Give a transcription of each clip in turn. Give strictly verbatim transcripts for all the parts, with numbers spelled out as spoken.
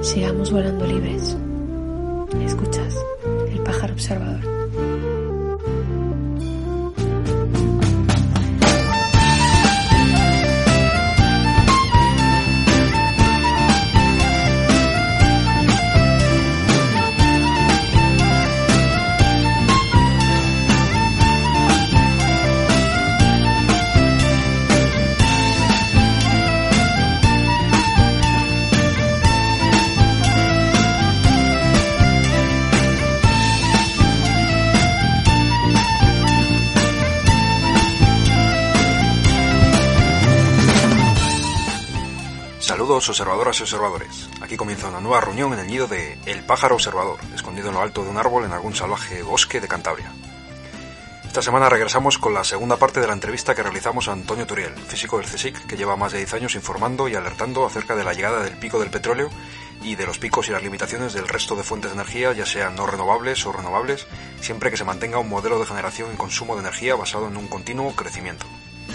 Sigamos volando libres. Escuchas El Pájaro Observador. Saludos observadoras y observadores. Aquí comienza una nueva reunión en el nido de El Pájaro Observador, escondido en lo alto de un árbol en algún salvaje bosque de Cantabria. Esta semana regresamos con la segunda parte de la entrevista que realizamos a Antonio Turiel, físico del CSIC, que lleva más de diez años informando y alertando acerca de la llegada del pico del petróleo y de los picos y las limitaciones del resto de fuentes de energía, ya sean no renovables o renovables, siempre que se mantenga un modelo de generación y consumo de energía basado en un continuo crecimiento.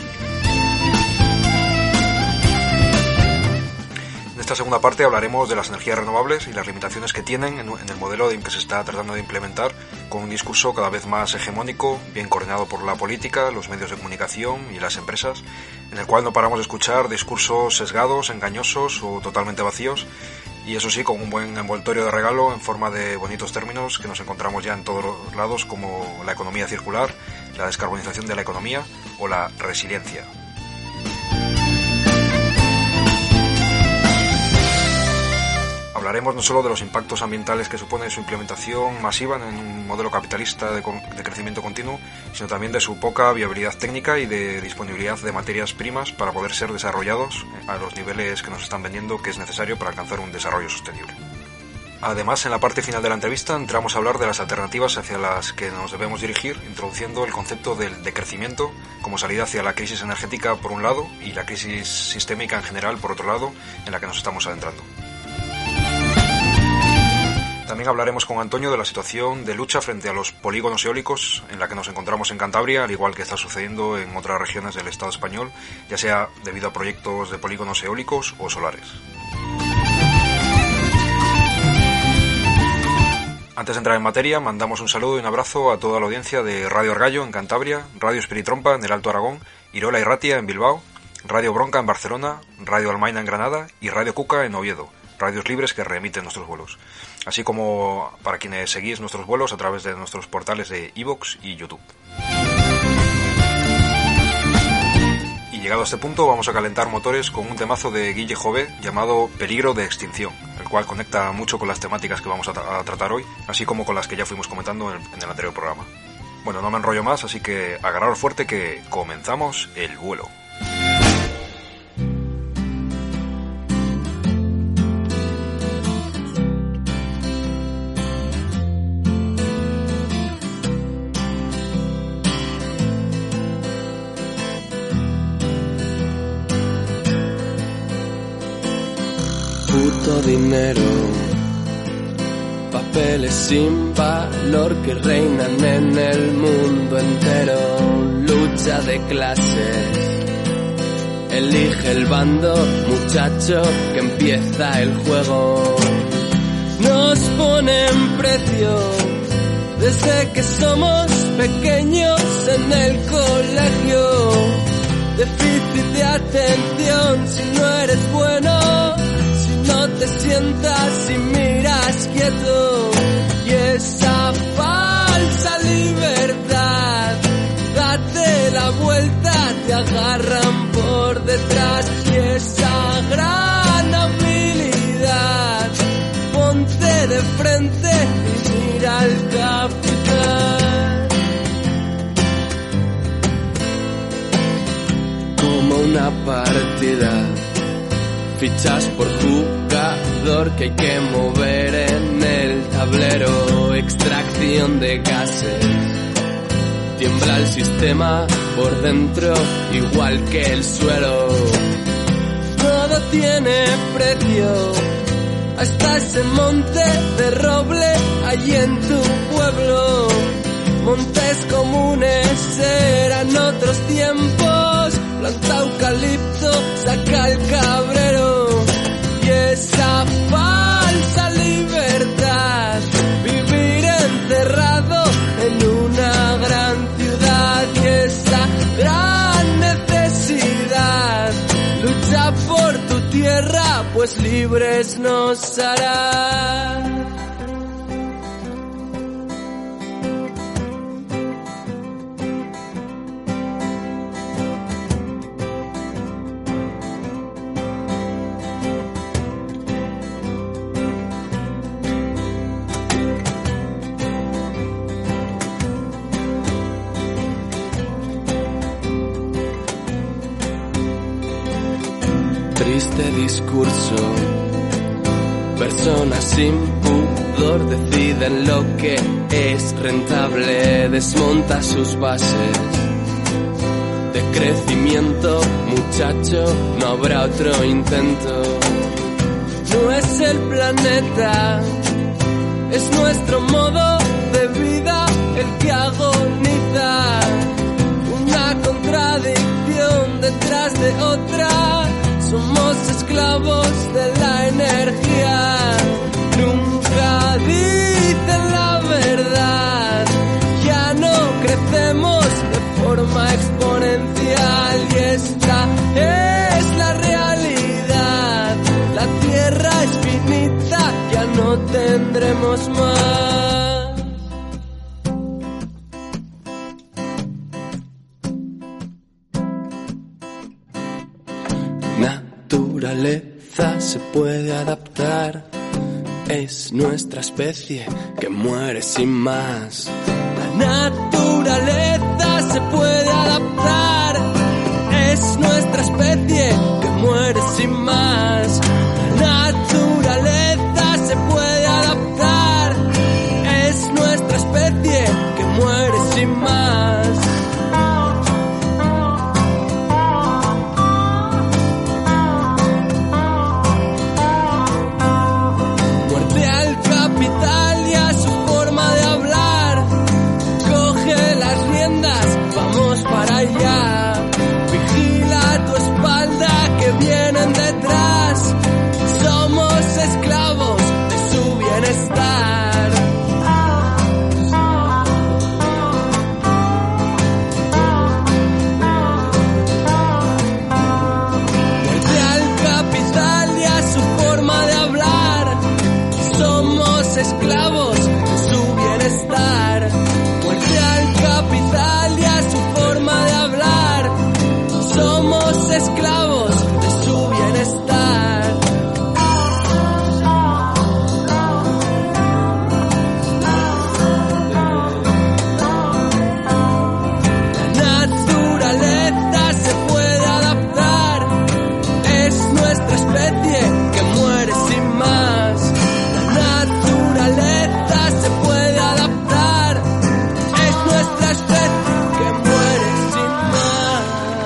En esta segunda parte hablaremos de las energías renovables y las limitaciones que tienen en el modelo en que se está tratando de implementar, con un discurso cada vez más hegemónico, bien coordinado por la política, los medios de comunicación y las empresas, en el cual no paramos de escuchar discursos sesgados, engañosos o totalmente vacíos, y eso sí, con un buen envoltorio de regalo en forma de bonitos términos que nos encontramos ya en todos los lados, como la economía circular, la descarbonización de la economía o la resiliencia. Hablaremos no solo de los impactos ambientales que supone su implementación masiva en un modelo capitalista de, de crecimiento continuo, sino también de su poca viabilidad técnica y de disponibilidad de materias primas para poder ser desarrollados a los niveles que nos están vendiendo que es necesario para alcanzar un desarrollo sostenible. Además, en la parte final de la entrevista entramos a hablar de las alternativas hacia las que nos debemos dirigir, introduciendo el concepto del decrecimiento como salida hacia la crisis energética por un lado y la crisis sistémica en general por otro lado, en la que nos estamos adentrando. También hablaremos con Antonio de la situación de lucha frente a los polígonos eólicos en la que nos encontramos en Cantabria, al igual que está sucediendo en otras regiones del Estado español, ya sea debido a proyectos de polígonos eólicos o solares. Antes de entrar en materia, mandamos un saludo y un abrazo a toda la audiencia de Radio Argallo en Cantabria, Radio Espiritrompa en el Alto Aragón, Irola y Ratia en Bilbao, Radio Bronca en Barcelona, Radio Almaina en Granada y Radio Cuca en Oviedo, radios libres que reemiten nuestros vuelos, así como para quienes seguís nuestros vuelos a través de nuestros portales de iVoox y YouTube. Y llegado a este punto vamos a calentar motores con un temazo de Guille Jové llamado Peligro de Extinción, el cual conecta mucho con las temáticas que vamos a, tra- a tratar hoy, así como con las que ya fuimos comentando en el, en el anterior programa. Bueno, no me enrollo más, así que agarraros fuerte que comenzamos el vuelo. Puto dinero, papeles sin valor que reinan en el mundo entero, lucha de clases, elige el bando, muchacho, que empieza el juego. Nos ponen precio desde que somos pequeños en el colegio, déficit de atención si no eres bueno, no te sientas y miras quieto, y esa falsa libertad, date la vuelta, te agarran por detrás, y esa gran habilidad, ponte de frente y mira al capitán. Como una partida, fichas por jugador que hay que mover en el tablero, extracción de gases, tiembla el sistema por dentro igual que el suelo, todo tiene precio, hasta ese monte de roble allí en tu pueblo, montes comunes eran otros tiempos, planta eucalipto, saca el cabrero, y esa falsa más libres nos hará. Triste discurso, personas sin pudor deciden lo que es rentable, desmonta sus bases de crecimiento, muchacho, no habrá otro intento. No es el planeta, es nuestro modo de vida el que agoniza, una contradicción detrás de otra. Somos esclavos de la energía, nunca dicen la verdad, ya no crecemos de forma exponencial y esta es la realidad, la tierra es finita, ya no tendremos más. Naturaleza se puede adaptar, es nuestra especie que muere sin más. La naturaleza se puede adaptar, es nuestra especie que muere sin más. La naturaleza se puede adaptar, es nuestra especie que muere sin más. Para allá, vigila tu espalda que vienen detrás, somos esclavos de su bienestar. Muerte al capital y a su forma de hablar, somos esclavos de su bienestar. Muerte al capital y a su forma de hablar, somos esclavos de su bienestar. La naturaleza se puede adaptar, es nuestra especie que muere sin más. La naturaleza se puede adaptar, es nuestra especie que muere sin más.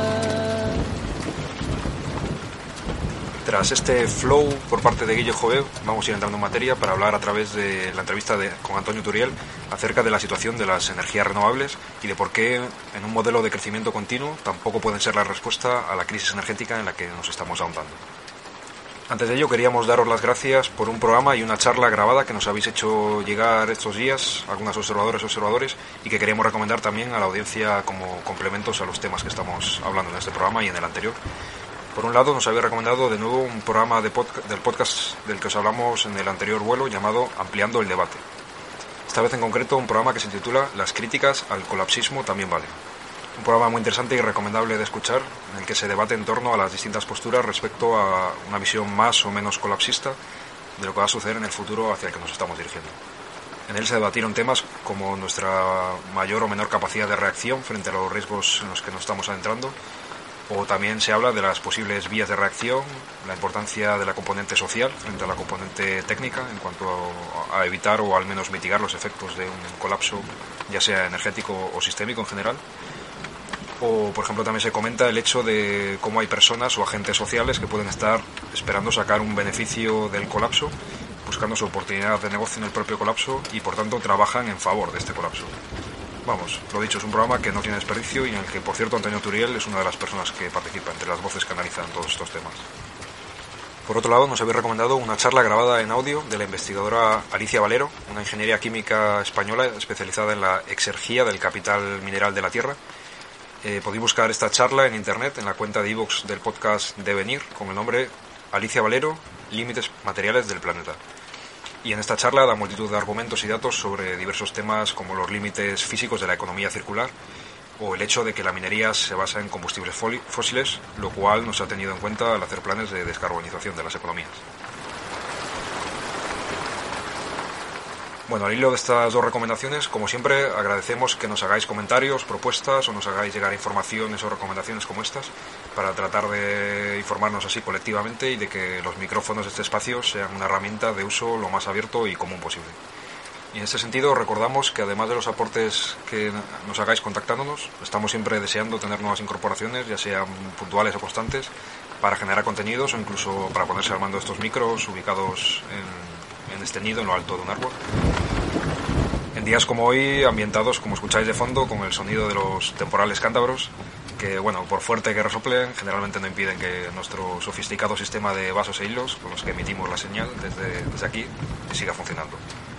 Tras este flow por parte de Guille Joveu, vamos a ir entrando en materia para hablar a través de la entrevista de, con Antonio Turiel acerca de la situación de las energías renovables y de por qué en un modelo de crecimiento continuo tampoco pueden ser la respuesta a la crisis energética en la que nos estamos ahondando. Antes de ello queríamos daros las gracias por un programa y una charla grabada que nos habéis hecho llegar estos días, algunas observadoras y observadores, y que queríamos recomendar también a la audiencia como complementos a los temas que estamos hablando en este programa y en el anterior. Por un lado, nos había recomendado de nuevo un programa de podca- del podcast del que os hablamos en el anterior vuelo llamado Ampliando el Debate. Esta vez en concreto un programa que se titula Las críticas al colapsismo también valen. Un programa muy interesante y recomendable de escuchar, en el que se debate en torno a las distintas posturas respecto a una visión más o menos colapsista de lo que va a suceder en el futuro hacia el que nos estamos dirigiendo. En él se debatieron temas como nuestra mayor o menor capacidad de reacción frente a los riesgos en los que nos estamos adentrando, o también se habla de las posibles vías de reacción, la importancia de la componente social frente a la componente técnica en cuanto a evitar o al menos mitigar los efectos de un colapso, ya sea energético o sistémico en general. O, por ejemplo, también se comenta el hecho de cómo hay personas o agentes sociales que pueden estar esperando sacar un beneficio del colapso, buscando su oportunidad de negocio en el propio colapso y, por tanto, trabajan en favor de este colapso. Vamos, lo dicho, es un programa que no tiene desperdicio y en el que, por cierto, Antonio Turiel es una de las personas que participa, entre las voces que analizan todos estos temas. Por otro lado, nos habéis recomendado una charla grabada en audio de la investigadora Alicia Valero, una ingeniera química española especializada en la exergía del capital mineral de la Tierra. Eh, podéis buscar esta charla en internet en la cuenta de iVoox del podcast Devenir con el nombre Alicia Valero, límites materiales del planeta. Y en esta charla da multitud de argumentos y datos sobre diversos temas como los límites físicos de la economía circular o el hecho de que la minería se basa en combustibles fósiles, lo cual no se ha tenido en cuenta al hacer planes de descarbonización de las economías. Bueno, al hilo de estas dos recomendaciones, como siempre, agradecemos que nos hagáis comentarios, propuestas o nos hagáis llegar informaciones o recomendaciones como estas para tratar de informarnos así colectivamente y de que los micrófonos de este espacio sean una herramienta de uso lo más abierto y común posible. Y en este sentido, recordamos que además de los aportes que nos hagáis contactándonos, estamos siempre deseando tener nuevas incorporaciones, ya sean puntuales o constantes, para generar contenidos o incluso para ponerse al mando de estos micros ubicados en en este nido en lo alto de un árbol. En días como hoy, ambientados, como escucháis de fondo, con el sonido de los temporales cántabros, que, bueno, por fuerte que resoplen, generalmente no impiden que nuestro sofisticado sistema de vasos e hilos, con los que emitimos la señal desde, desde aquí, siga funcionando.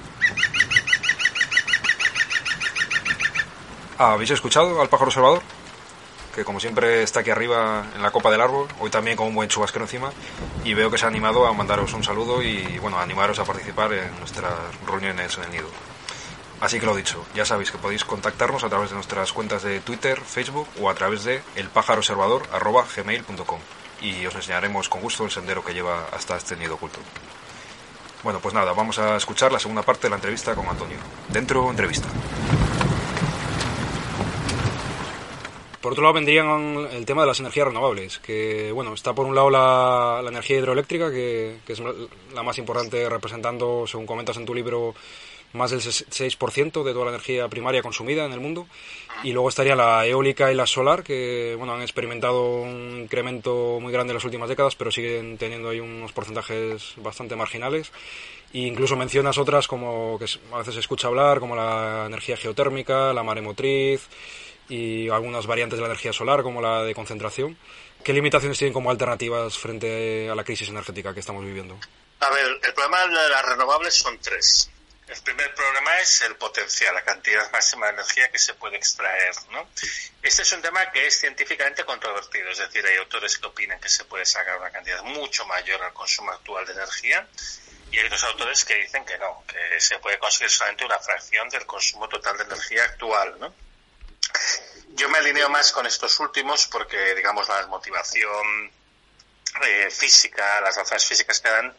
Ah, ¿habéis escuchado al pájaro observador? Que como siempre está aquí arriba en la copa del árbol, hoy también con un buen chubasquero encima, y veo que se ha animado a mandaros un saludo y, bueno, a animaros a participar en nuestras reuniones en el nido. Así que lo dicho, ya sabéis que podéis contactarnos a través de nuestras cuentas de Twitter, Facebook o a través de elpajaroobservador arroba gmail punto com y os enseñaremos con gusto el sendero que lleva hasta este nido oculto. Bueno, pues nada, vamos a escuchar la segunda parte de la entrevista con Antonio. Dentro, entrevista. Por otro lado vendrían el tema de las energías renovables, que bueno, está por un lado la, la energía hidroeléctrica, que, que es la más importante, representando, según comentas en tu libro, más del seis por ciento de toda la energía primaria consumida en el mundo, y luego estaría la eólica y la solar, que bueno, han experimentado un incremento muy grande en las últimas décadas, pero siguen teniendo ahí unos porcentajes bastante marginales. E incluso mencionas otras como que a veces se escucha hablar, como la energía geotérmica, la maremotriz y algunas variantes de la energía solar como la de concentración. ¿Qué limitaciones tienen como alternativas frente a la crisis energética que estamos viviendo? A ver, el problema de las renovables son tres. El primer problema es el potencial, la cantidad máxima de energía que se puede extraer, ¿no? Este es un tema que es científicamente controvertido, es decir, hay autores que opinan que se puede sacar una cantidad mucho mayor al consumo actual de energía y hay otros autores que dicen que no, que se puede conseguir solamente una fracción del consumo total de energía actual, ¿no? Yo me alineo más con estos últimos porque, digamos, la motivación eh, física, las razones físicas que dan,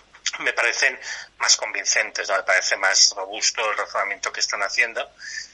me parecen más convincentes, ¿no? Me parece más robusto el razonamiento que están haciendo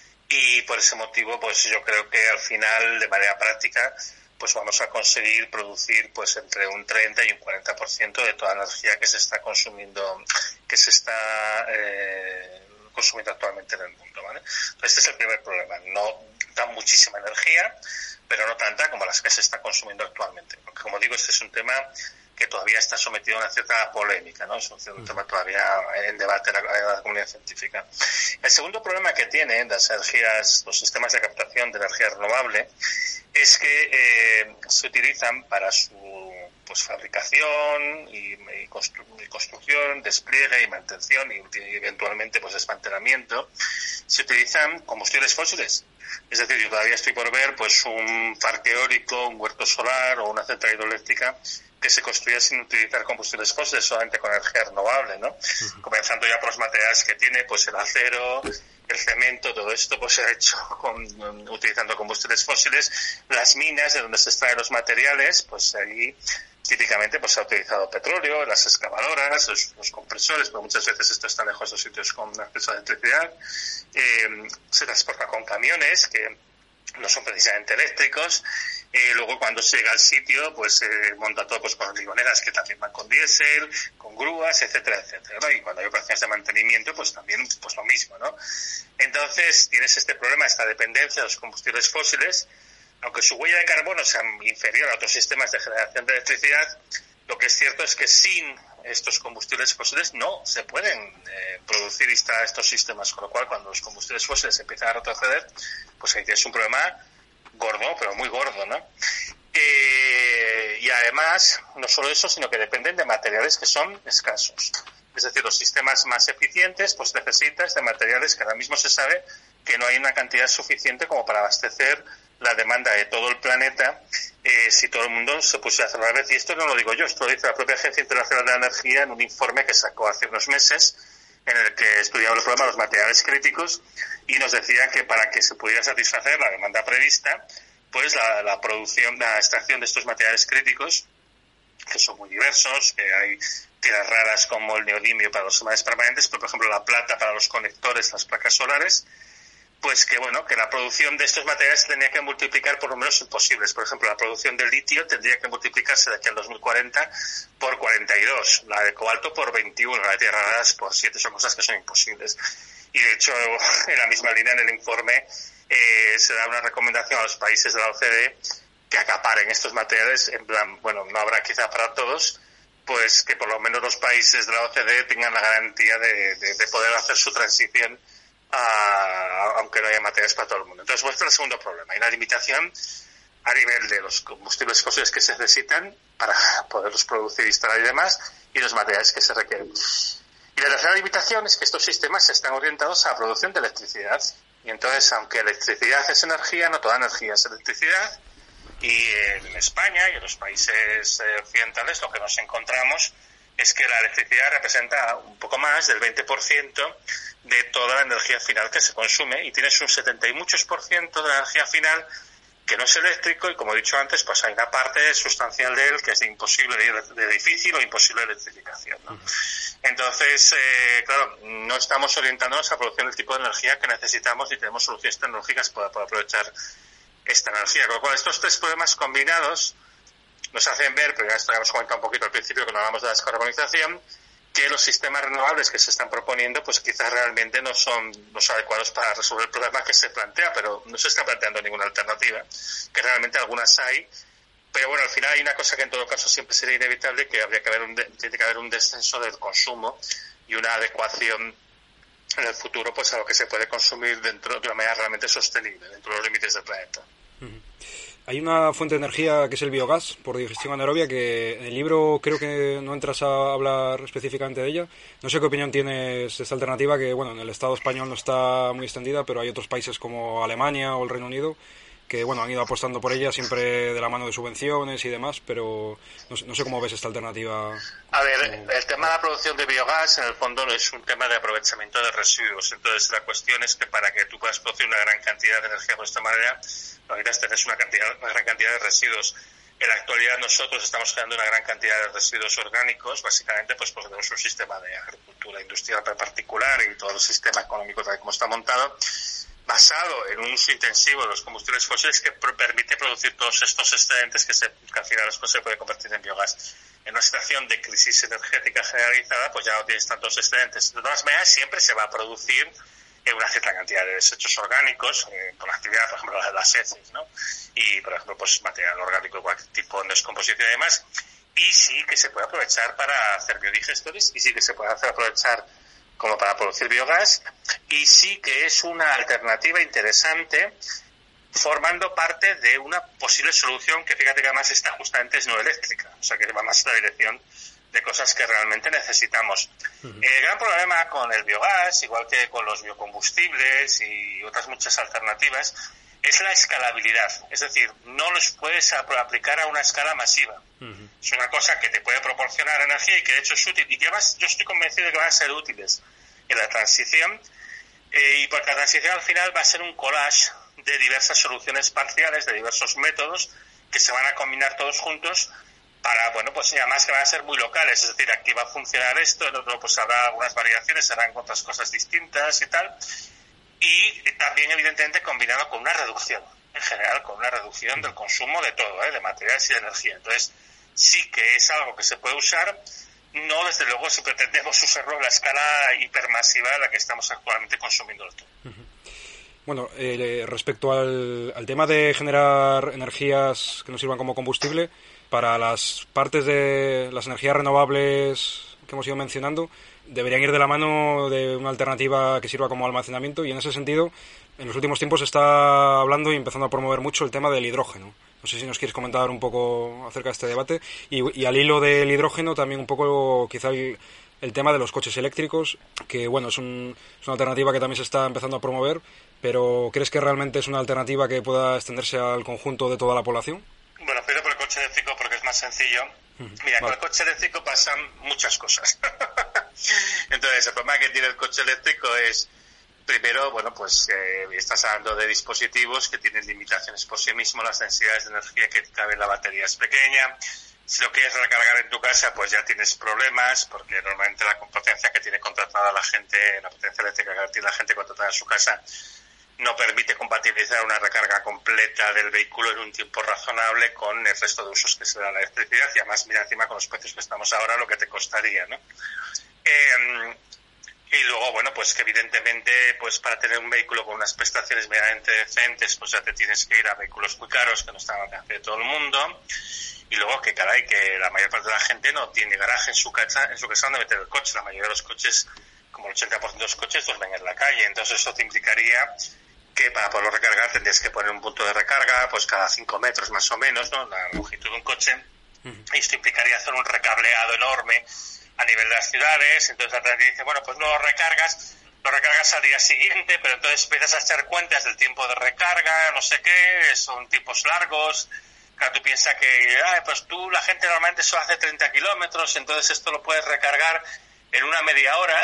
y por ese motivo, pues yo creo que al final, de manera práctica, pues vamos a conseguir producir pues entre un treinta y un cuarenta por ciento de toda la energía que se está consumiendo, que se está eh, consumiendo actualmente en el mundo, ¿vale? Entonces este es el primer problema, no da muchísima energía, pero no tanta como las que se está consumiendo actualmente, porque como digo, este es un tema que todavía está sometido a una cierta polémica, ¿no? Es un, un tema todavía en debate en la, en la comunidad científica. El segundo problema que tienen las energías, los sistemas de captación de energía renovable, es que eh, se utilizan para su pues fabricación y, y, constru, y construcción, despliegue y mantención y, y eventualmente pues desmantelamiento, se utilizan combustibles fósiles. Es decir, yo todavía estoy por ver pues un parque eólico, un huerto solar o una central hidroeléctrica que se construya sin utilizar combustibles fósiles, solamente con energía renovable, ¿no? Uh-huh. Comenzando ya por los materiales que tiene, pues el acero, el cemento, todo esto pues se ha hecho con, utilizando combustibles fósiles. Las minas de donde se extraen los materiales, pues ahí típicamente pues se ha utilizado petróleo, las excavadoras, los, los compresores, pero muchas veces esto está lejos de los sitios con acceso a electricidad. Eh, se transporta con camiones que no son precisamente eléctricos. Eh, luego cuando se llega al sitio, pues se eh, monta todo pues con hormigoneras que también van con diésel, con grúas, etcétera, etcétera, ¿no? Y cuando hay operaciones de mantenimiento, pues también pues lo mismo, ¿no? Entonces tienes este problema, esta dependencia de los combustibles fósiles. Aunque su huella de carbono sea inferior a otros sistemas de generación de electricidad, lo que es cierto es que sin estos combustibles fósiles no se pueden eh, producir estos sistemas, con lo cual cuando los combustibles fósiles empiezan a retroceder, pues ahí tienes un problema gordo, pero muy gordo, ¿no? Eh, y además, no solo eso, sino que dependen de materiales que son escasos. Es decir, los sistemas más eficientes, pues necesitas de materiales que ahora mismo se sabe que no hay una cantidad suficiente como para abastecer la demanda de todo el planeta eh, si todo el mundo se pusiera a hacer a la vez. Y esto no lo digo yo, esto lo dice la propia Agencia Internacional de la Energía en un informe que sacó hace unos meses, en el que estudiaba los problemas de los materiales críticos, y nos decía que para que se pudiera satisfacer la demanda prevista, pues la, la producción, la extracción de estos materiales críticos, que son muy diversos, que hay tierras raras como el neodimio para los imanes permanentes, pero por ejemplo la plata para los conectores, las placas solares, pues que bueno, que la producción de estos materiales tenía que multiplicar por números imposibles. Por ejemplo, la producción de litio tendría que multiplicarse de aquí al dos mil cuarenta por cuarenta y dos, la de cobalto por veintiuno, la de tierras raras por siete, son cosas que son imposibles. Y de hecho, en la misma línea, en el informe, eh, se da una recomendación a los países de la O C D E que acaparen estos materiales, en plan, bueno, no habrá quizá para todos, pues que por lo menos los países de la O C D E tengan la garantía de, de, de poder hacer su transición a, aunque no haya materiales para todo el mundo. Entonces, vuestro pues, segundo problema, hay una limitación a nivel de los combustibles fósiles que se necesitan para poderlos producir, instalar y demás, y los materiales que se requieren. Y la tercera limitación es que estos sistemas están orientados a la producción de electricidad. Y entonces, aunque electricidad es energía, no toda energía es electricidad. Y en España y en los países occidentales lo que nos encontramos es que la electricidad representa un poco más del veinte por ciento de toda la energía final que se consume, y tienes un setenta y muchos por ciento de la energía final que no es eléctrico, y como he dicho antes, pues hay una parte sustancial de él que es de imposible, de difícil o imposible electrificación, ¿no? Entonces, eh, claro, no estamos orientándonos a producir el tipo de energía que necesitamos y tenemos soluciones tecnológicas para poder aprovechar esta energía. Con lo cual, estos tres problemas combinados nos hacen ver, pero ya esto ya hemos comentado un poquito al principio cuando hablamos de la descarbonización, que los sistemas renovables que se están proponiendo pues quizás realmente no son los adecuados para resolver el problema que se plantea, pero no se está planteando ninguna alternativa, que realmente algunas hay, pero bueno, al final hay una cosa que en todo caso siempre sería inevitable, que habría que haber un de, tiene que haber un descenso del consumo y una adecuación en el futuro pues a lo que se puede consumir dentro de una manera realmente sostenible, dentro de los límites del planeta. Uh-huh. Hay una fuente de energía que es el biogás por digestión anaerobia, que en el libro creo que no entras a hablar específicamente de ella. No sé qué opinión tienes de esta alternativa, que bueno, en el Estado español no está muy extendida, pero hay otros países como Alemania o el Reino Unido que bueno, han ido apostando por ella siempre de la mano de subvenciones y demás, pero no sé, no sé cómo ves esta alternativa. A ver, el tema de la producción de biogás en el fondo es un tema de aprovechamiento de residuos. Entonces la cuestión es que para que tú puedas producir una gran cantidad de energía de esta manera, lo que necesitas tener una, cantidad, una gran cantidad de residuos. En la actualidad nosotros estamos creando una gran cantidad de residuos orgánicos, básicamente pues porque tenemos un sistema de agricultura industrial particular y todo el sistema económico tal como está montado, basado en un uso intensivo de los combustibles fósiles que permite producir todos estos excedentes que, se, que al final después se puede convertir en biogás. En una situación de crisis energética generalizada, pues ya no tienes tantos excedentes. De todas maneras, siempre se va a producir una cierta cantidad de desechos orgánicos, eh, por la actividad, por ejemplo, las heces, ¿no? Y, por ejemplo, pues material orgánico de cualquier tipo de descomposición y demás. Y sí que se puede aprovechar para hacer biodigestores, y sí que se puede hacer aprovechar como para producir biogás, y sí que es una alternativa interesante formando parte de una posible solución que fíjate que además esta justamente es no eléctrica, o sea que va más en la dirección de cosas que realmente necesitamos. Uh-huh. El gran problema con el biogás, igual que con los biocombustibles y otras muchas alternativas, es la escalabilidad. Es decir, no los puedes aplicar a una escala masiva. Uh-huh. Es una cosa que te puede proporcionar energía y que de hecho es útil y que además yo estoy convencido de que van a ser útiles en la transición, eh, y porque la transición al final va a ser un collage de diversas soluciones parciales, de diversos métodos que se van a combinar todos juntos para, bueno, pues además que van a ser muy locales, es decir, aquí va a funcionar esto, en otro pues habrá algunas variaciones, serán otras cosas distintas y tal, y también evidentemente combinado con una reducción, en general con una reducción del consumo de todo, ¿eh? De materiales y de energía. Entonces sí que es algo que se puede usar, no desde luego si pretendemos usarlo a la escala hipermasiva a la que estamos actualmente consumiendo todo. Uh-huh. Bueno, eh, respecto al, al tema de generar energías que nos sirvan como combustible, para las partes de las energías renovables que hemos ido mencionando, deberían ir de la mano de una alternativa que sirva como almacenamiento, y en ese sentido, en los últimos tiempos se está hablando y empezando a promover mucho el tema del hidrógeno. No sé si nos quieres comentar un poco acerca de este debate, y, y al hilo del hidrógeno también un poco quizá el, el tema de los coches eléctricos, que bueno, es, un, es una alternativa que también se está empezando a promover, Pero ¿crees que realmente es una alternativa que pueda extenderse al conjunto de toda la población? Bueno, pero por el coche eléctrico porque es más sencillo. Uh-huh. Mira, vale. Con el coche eléctrico pasan muchas cosas. Entonces, el problema que tiene el coche eléctrico es, primero, bueno, pues eh, estás hablando de dispositivos que tienen limitaciones por sí mismos, las densidades de energía que cabe en la batería es pequeña. Si lo quieres recargar en tu casa, pues ya tienes problemas, porque normalmente la potencia que tiene contratada la gente, la potencia eléctrica que tiene la gente contratada en su casa, no permite compatibilizar una recarga completa del vehículo en un tiempo razonable con el resto de usos que se da la electricidad, y además mira encima con los precios que estamos ahora lo que te costaría, ¿no? Eh, y luego, bueno, pues que evidentemente, pues para tener un vehículo con unas prestaciones medianamente decentes, pues ya te tienes que ir a vehículos muy caros que no están al alcance de todo el mundo. Y luego que caray, que la mayor parte de la gente no tiene garaje en su casa, en su casa donde meter el coche. La mayoría de los coches, como el ochenta por ciento de los coches, pues ven en la calle. Entonces eso te implicaría que para poderlo recargar tendrías que poner un punto de recarga pues cada cinco metros más o menos, ¿no? La longitud de un coche. Uh-huh. Y esto implicaría hacer un recableado enorme a nivel de las ciudades. Entonces la gente dice, bueno, pues no lo recargas, lo recargas al día siguiente, pero entonces empiezas a echar cuentas del tiempo de recarga, no sé qué, son tiempos largos. Claro, tú piensas que, ah, pues tú, la gente normalmente solo hace treinta kilómetros, entonces esto lo puedes recargar en una media hora.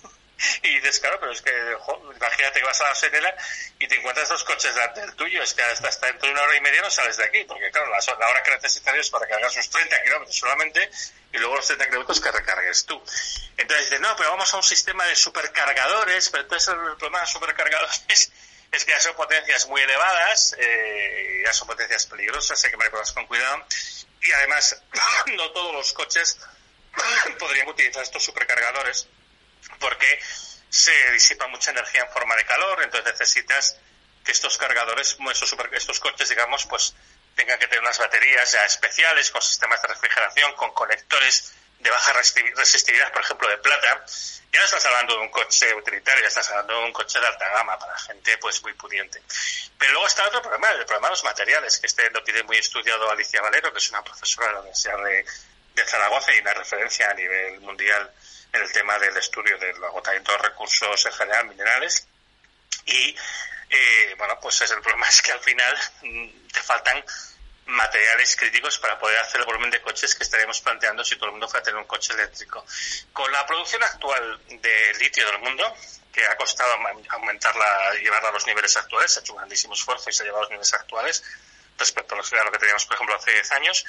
Y dices, claro, pero es que, jo, imagínate que vas a la Serena y te encuentras dos coches delante del tuyo, es que hasta, hasta dentro de una hora y media no sales de aquí, porque claro, la, la hora que necesitarías para cargar sus treinta kilómetros solamente, y luego los treinta kilómetros que recargues tú. Entonces dices, no, pero vamos a un sistema de supercargadores, pero entonces el problema de supercargadores es que ya son potencias muy elevadas, eh, ya son potencias peligrosas, hay que manejarlas con cuidado, y además no todos los coches podrían utilizar estos supercargadores, porque se disipa mucha energía en forma de calor, entonces necesitas que estos cargadores, estos, super, estos coches, digamos, pues tengan que tener unas baterías ya especiales, con sistemas de refrigeración, con conectores de baja resistividad, por ejemplo, de plata. Ya no estás hablando de un coche utilitario, ya estás hablando de un coche de alta gama para gente pues muy pudiente. Pero luego está otro problema, el problema de los materiales, que este lo tiene muy estudiado Alicia Valero, que es una profesora de la Universidad de, de Zaragoza y una referencia a nivel mundial en el tema del estudio del agotamiento de recursos en general, minerales. Y, eh, bueno, pues es el problema es que al final mmm, te faltan materiales críticos para poder hacer el volumen de coches que estaríamos planteando si todo el mundo fuera a tener un coche eléctrico. Con la producción actual de litio del mundo, que ha costado aumentarla, llevarla a los niveles actuales, se ha hecho un grandísimo esfuerzo y se ha llevado a los niveles actuales respecto a lo que teníamos, por ejemplo, hace diez años.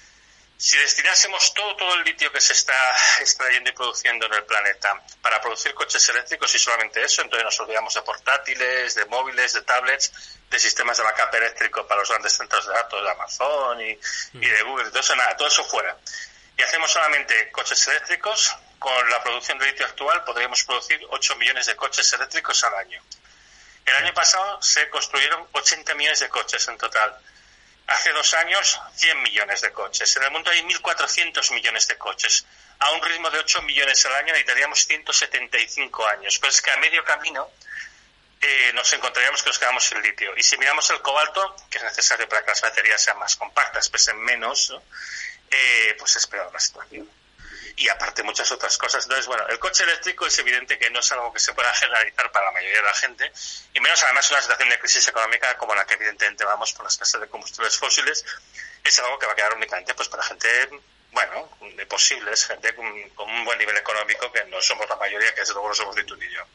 Si destinásemos todo, todo el litio que se está extrayendo y produciendo en el planeta para producir coches eléctricos y solamente eso, entonces nos olvidamos de portátiles, de móviles, de tablets, de sistemas de backup eléctrico para los grandes centros de datos de Amazon y, y de Google, todo eso nada, todo eso fuera. Y hacemos solamente coches eléctricos, con la producción de litio actual podríamos producir ocho millones de coches eléctricos al año. El año pasado se construyeron ochenta millones de coches en total. Hace dos años, cien millones de coches. En el mundo hay mil cuatrocientos millones de coches. A un ritmo de ocho millones al año necesitaríamos ciento setenta y cinco años. Pues es que a medio camino eh, nos encontraríamos que nos quedamos sin litio. Y si miramos el cobalto, que es necesario para que las baterías sean más compactas, pesen menos, ¿no? eh, pues es peor la situación. Y aparte muchas otras cosas. Entonces, bueno, el coche eléctrico es evidente que no es algo que se pueda generalizar para la mayoría de la gente, y menos además en una situación de crisis económica como la que evidentemente vamos por las escasez de combustibles fósiles. Es algo que va a quedar únicamente pues para gente, bueno, de posibles, gente con, con un buen nivel económico, que no somos la mayoría, que desde luego no somos ni tú ni yo.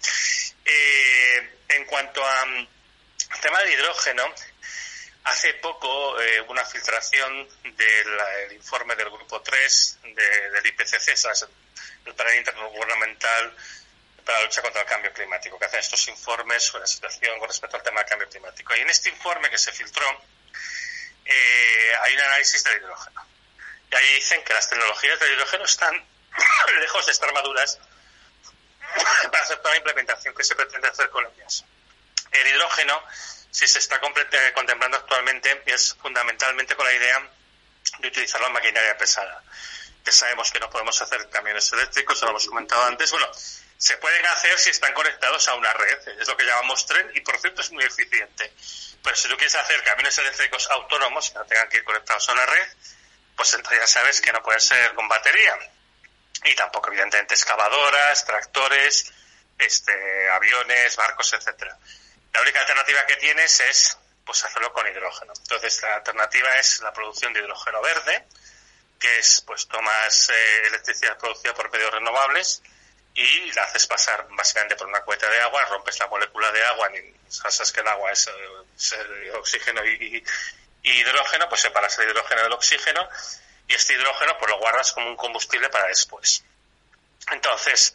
Eh, en cuanto al tema del hidrógeno, hace poco eh, hubo una filtración del informe del Grupo tres de, del I P C C, ¿sabes? El Panel Intergubernamental para la lucha contra el cambio climático, que hacen estos informes sobre la situación con respecto al tema del cambio climático. Y en este informe que se filtró eh, hay un análisis del hidrógeno. Y ahí dicen que las tecnologías del hidrógeno están lejos de estar maduras para hacer toda la implementación que se pretende hacer con ellas. El hidrógeno, si se está contemplando actualmente, es fundamentalmente con la idea de utilizarlo en maquinaria pesada. Que sabemos que no podemos hacer camiones eléctricos, lo hemos comentado antes. Bueno, se pueden hacer si están conectados a una red, es lo que llamamos tren, y por cierto es muy eficiente. Pero si tú quieres hacer camiones eléctricos autónomos, que no tengan que ir conectados a una red, pues entonces ya sabes que no puede ser con batería. Y tampoco, evidentemente, excavadoras, tractores, este, aviones, barcos, etcétera. La única alternativa que tienes es pues hacerlo con hidrógeno. Entonces la alternativa es la producción de hidrógeno verde, que es pues tomas eh, electricidad producida por medios renovables y la haces pasar básicamente por una cubeta de agua, rompes la molécula de agua, sabes que el agua es, es oxígeno y, y hidrógeno, pues separas el hidrógeno del oxígeno y este hidrógeno pues lo guardas como un combustible para después. Entonces,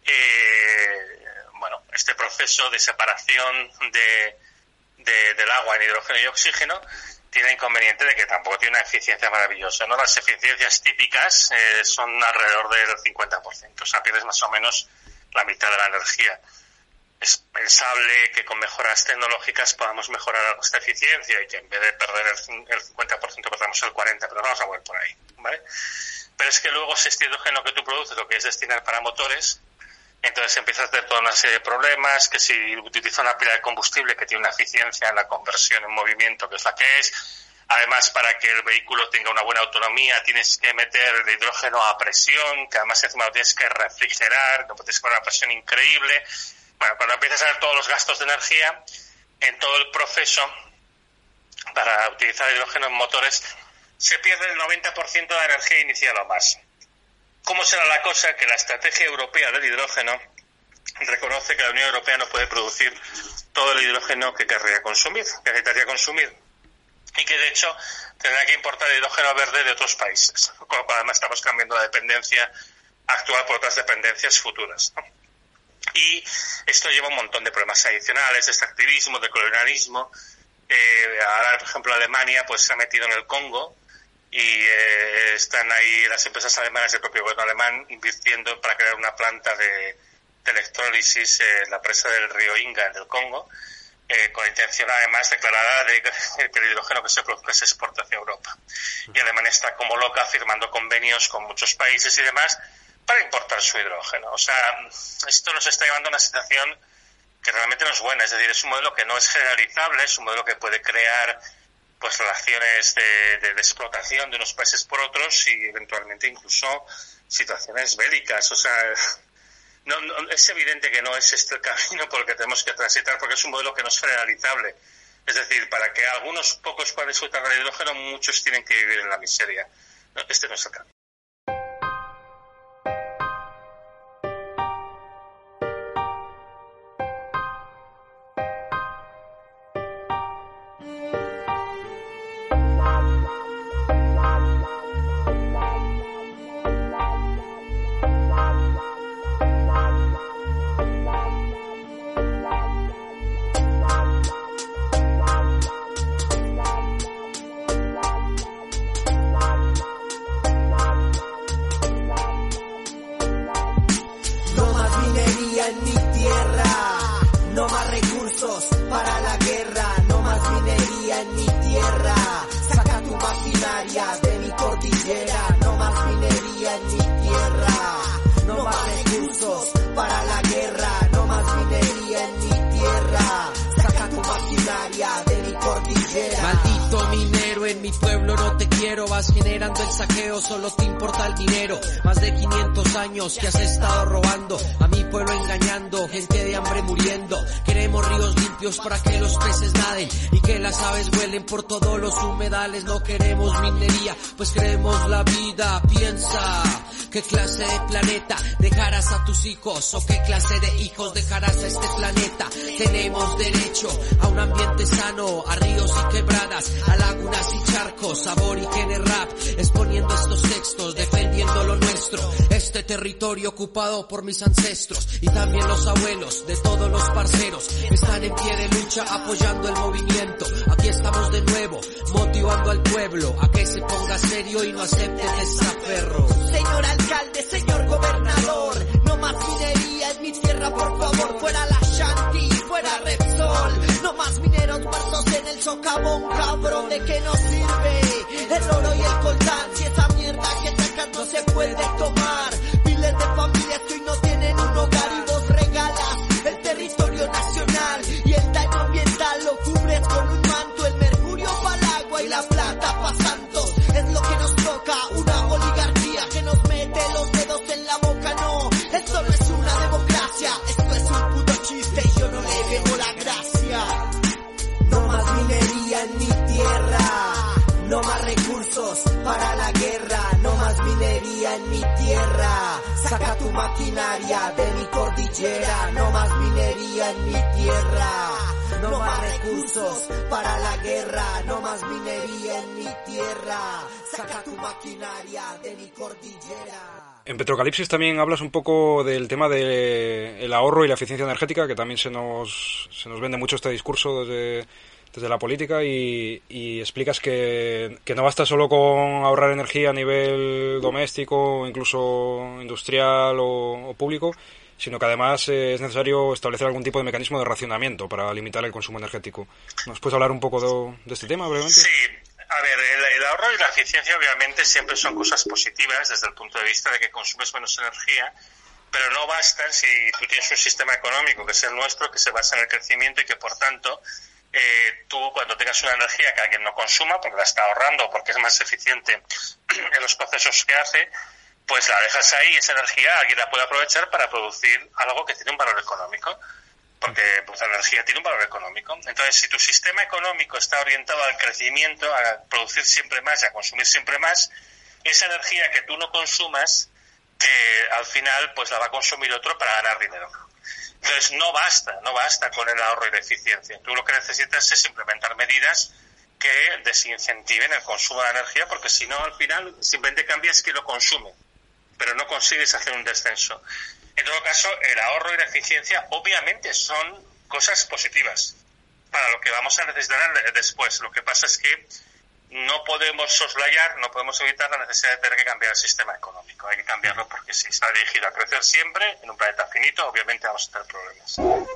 eh, bueno, este proceso de separación de, de, del agua en hidrógeno y oxígeno tiene inconveniente de que tampoco tiene una eficiencia maravillosa, ¿no? Las eficiencias típicas eh, son alrededor del cincuenta por ciento, o sea, pierdes más o menos la mitad de la energía. Es pensable que con mejoras tecnológicas podamos mejorar esta eficiencia y que en vez de perder el, el cincuenta por ciento perdamos el cuarenta por ciento, pero vamos a volver por ahí, ¿vale? Pero es que luego si este hidrógeno que tú produces lo quieres destinar para motores, entonces empiezas a tener toda una serie de problemas, que si utiliza una pila de combustible que tiene una eficiencia en la conversión en movimiento, que es la que es, además para que el vehículo tenga una buena autonomía tienes que meter el hidrógeno a presión, que además encima lo tienes que refrigerar, lo tienes que poner a una presión increíble. Bueno, cuando empiezas a ver todos los gastos de energía, en todo el proceso para utilizar hidrógeno en motores, se pierde el noventa por ciento de la energía inicial o más. ¿Cómo será la cosa? Que la estrategia europea del hidrógeno reconoce que la Unión Europea no puede producir todo el hidrógeno que querría consumir, que necesitaría consumir, y que de hecho tendrá que importar hidrógeno verde de otros países, con lo cual además estamos cambiando la dependencia actual por otras dependencias futuras, ¿no? Y esto lleva un montón de problemas adicionales, de extractivismo, de colonialismo. Eh, ahora, por ejemplo, Alemania pues se ha metido en el Congo y eh, están ahí las empresas alemanas del propio gobierno alemán invirtiendo para crear una planta de, de electrólisis en la presa del río Inga, en el Congo, eh, con intención además declarada de que el hidrógeno que se produzca se exporta hacia Europa. Y Alemania está como loca firmando convenios con muchos países y demás para importar su hidrógeno. O sea, esto nos está llevando a una situación que realmente no es buena, es decir, es un modelo que no es generalizable, es un modelo que puede crear pues relaciones de, de, de explotación de unos países por otros y eventualmente incluso situaciones bélicas. O sea, no, no, es evidente que no es este el camino por el que tenemos que transitar, porque es un modelo que no es generalizable. Es decir, para que algunos pocos puedan disfrutar del hidrógeno, muchos tienen que vivir en la miseria. No, este no es el camino. Solo te importa el dinero, más de quinientos años que has estado robando, a mi pueblo engañando, gente de hambre muriendo. Queremos ríos limpios para que los peces naden y que las aves vuelen por todos los humedales. No queremos minería, pues queremos la vida. Piensa, ¿qué clase de planeta dejarás a tus hijos? ¿O qué clase de hijos dejarás a este planeta? Tenemos derecho a un ambiente sano, a ríos y quebradas, a lagunas y charcos, aborígenes rap, exponiendo estos textos, defendiendo lo nuestro, este territorio ocupado por mis ancestros y también los abuelos de todos los parceros están en pie de lucha apoyando el movimiento. Aquí estamos de nuevo, motivando al pueblo a que se ponga serio y no acepte desaferros. Señor alcalde, señor gobernador, no más minería en mi tierra, por favor. Fuera la Shanti, fuera Repsol, no más mineros muertos en el socavón, cabrón. ¿De qué nos sirve el oro y el coltán si esa mierda que sacas no se puede tomar? Miles de familias que hoy no tienen un hogar y vos regalas el territorio nacional y el daño ambiental lo cubres con un manto. El mercurio pa'l agua y la plata pa' santos es lo que nos toca, una oligarquía que nos mete los dedos en la boca. No, esto no es una democracia, esto es un puto chiste y yo no le veo la gracia. maquinaria de mi cordillera, no más minería en mi tierra, no más recursos para la guerra, no más minería en mi tierra, saca tu maquinaria de mi cordillera. En Petrocalipsis también hablas un poco del tema del ahorro y la eficiencia energética, que también se nos, se nos vende mucho este discurso desde, desde la política, y, y explicas que, que no basta solo con ahorrar energía a nivel doméstico, incluso industrial o, o público, sino que además eh, es necesario establecer algún tipo de mecanismo de racionamiento para limitar el consumo energético. ¿Nos puedes hablar un poco de, de este tema brevemente? Sí. A ver, el, el ahorro y la eficiencia obviamente siempre son cosas positivas desde el punto de vista de que consumes menos energía, pero no bastan si tú tienes un sistema económico que es el nuestro, que se basa en el crecimiento y que por tanto eh, tú cuando tengas una energía que alguien no consuma porque la está ahorrando o porque es más eficiente en los procesos que hace, pues la dejas ahí, esa energía alguien la puede aprovechar para producir algo que tiene un valor económico. Porque pues, la energía tiene un valor económico. Entonces, si tu sistema económico está orientado al crecimiento, a producir siempre más y a consumir siempre más, esa energía que tú no consumas, eh, al final pues la va a consumir otro para ganar dinero. Entonces, no basta, no basta con el ahorro y la eficiencia. Tú lo que necesitas es implementar medidas que desincentiven el consumo de energía, porque si no, al final simplemente cambias quién lo consume, pero no consigues hacer un descenso. En todo caso, el ahorro y la eficiencia obviamente son cosas positivas para lo que vamos a necesitar después. Lo que pasa es que no podemos soslayar, no podemos evitar la necesidad de tener que cambiar el sistema económico. Hay que cambiarlo porque si está dirigido a crecer siempre en un planeta finito, obviamente vamos a tener problemas.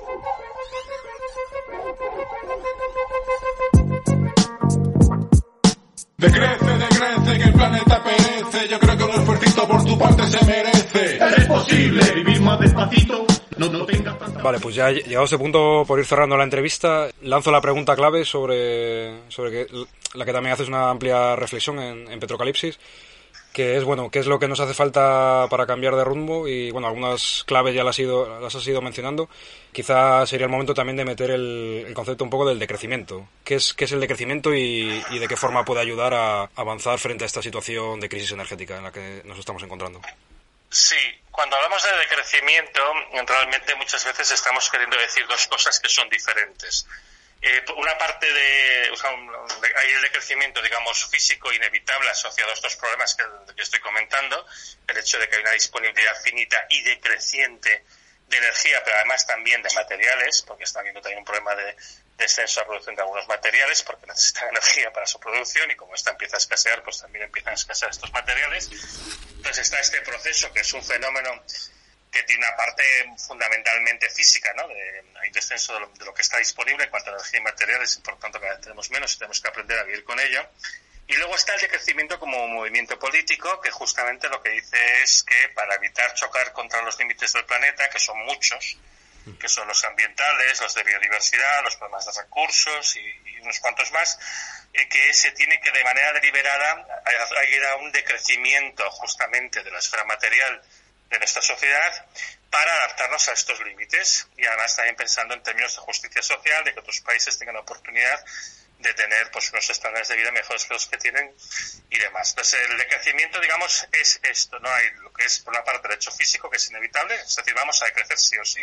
Decrece, decrece, que el planeta perece. Yo creo que un esfuercito por tu parte se merece. Es posible vivir más despacito. No, no tengas tanta... Vale, pues ya llegado a este punto, por ir cerrando la entrevista, lanzo la pregunta clave sobre, sobre que, la que también haces una amplia reflexión en, en Petrocalipsis, que es, bueno, qué es lo que nos hace falta para cambiar de rumbo, y bueno, algunas claves ya las, ido, las has ido mencionando. Quizá sería el momento también de meter el, el concepto un poco del decrecimiento. ¿Qué es, qué es el decrecimiento y, y de qué forma puede ayudar a avanzar frente a esta situación de crisis energética en la que nos estamos encontrando? Sí, cuando hablamos de decrecimiento, realmente muchas veces estamos queriendo decir dos cosas que son diferentes. Eh, una parte de, o sea, un, de, hay el decrecimiento, digamos, físico inevitable asociado a estos problemas que, que estoy comentando, el hecho de que hay una disponibilidad finita y decreciente de energía, pero además también de materiales, porque está habiendo también un problema de descenso a producción de algunos materiales, porque necesitan energía para su producción, y como esta empieza a escasear, pues también empiezan a escasear estos materiales. Entonces está este proceso que es un fenómeno que tiene una parte fundamentalmente física, ¿no? De, hay descenso de lo, de lo que está disponible en cuanto a energía y materiales, y por tanto cada vez tenemos menos y tenemos que aprender a vivir con ello. Y luego está el decrecimiento como movimiento político, que justamente lo que dice es que para evitar chocar contra los límites del planeta, que son muchos, que son los ambientales, los de biodiversidad, los problemas de recursos y, y unos cuantos más, eh, que se tiene que de manera deliberada ir a un decrecimiento justamente de la esfera material de nuestra sociedad para adaptarnos a estos límites, y además también pensando en términos de justicia social, de que otros países tengan la oportunidad de tener pues unos estándares de vida mejores que los que tienen y demás. Entonces el decrecimiento, digamos, es esto, ¿no? Hay lo que es por una parte el hecho físico, que es inevitable, es decir, vamos a decrecer sí o sí,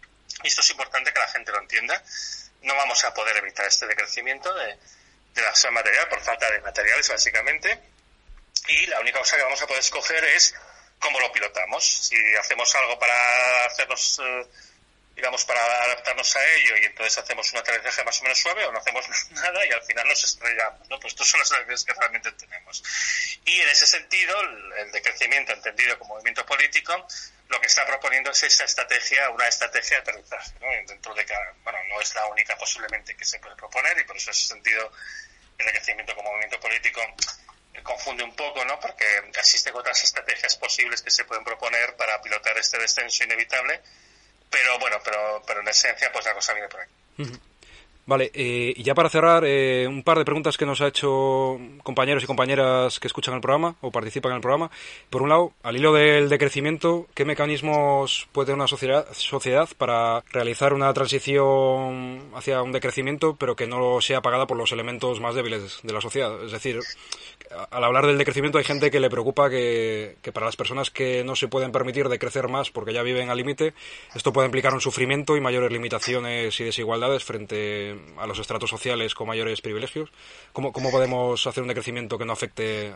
y esto es importante que la gente lo entienda. No vamos a poder evitar este decrecimiento de, de la esfera material por falta de materiales, básicamente, y la única cosa que vamos a poder escoger es cómo lo pilotamos. Si hacemos algo para hacernos, eh, digamos, para adaptarnos a ello, y entonces hacemos un aterrizaje más o menos suave, o no hacemos nada y al final nos estrellamos, ¿no? Pues estas son las elecciones que realmente tenemos. Y en ese sentido, el, el decrecimiento entendido como movimiento político, lo que está proponiendo es esa estrategia, una estrategia de aterrizaje, ¿no? Dentro de que, bueno, no es la única posiblemente que se puede proponer, y por eso en ese sentido el decrecimiento como movimiento político confunde un poco, ¿no? Porque existen otras estrategias posibles que se pueden proponer para pilotar este descenso inevitable, pero bueno, pero pero en esencia pues la cosa viene por aquí. Vale, eh, y ya para cerrar, eh, un par de preguntas que nos ha hecho compañeros y compañeras que escuchan el programa o participan en el programa. Por un lado, al hilo del decrecimiento, ¿qué mecanismos puede tener una sociedad, sociedad para realizar una transición hacia un decrecimiento, pero que no sea pagada por los elementos más débiles de la sociedad? Es decir, al hablar del decrecimiento hay gente que le preocupa que, que para las personas que no se pueden permitir decrecer más porque ya viven al límite, esto puede implicar un sufrimiento y mayores limitaciones y desigualdades frente a los estratos sociales con mayores privilegios. ¿Cómo, cómo podemos hacer un decrecimiento que no afecte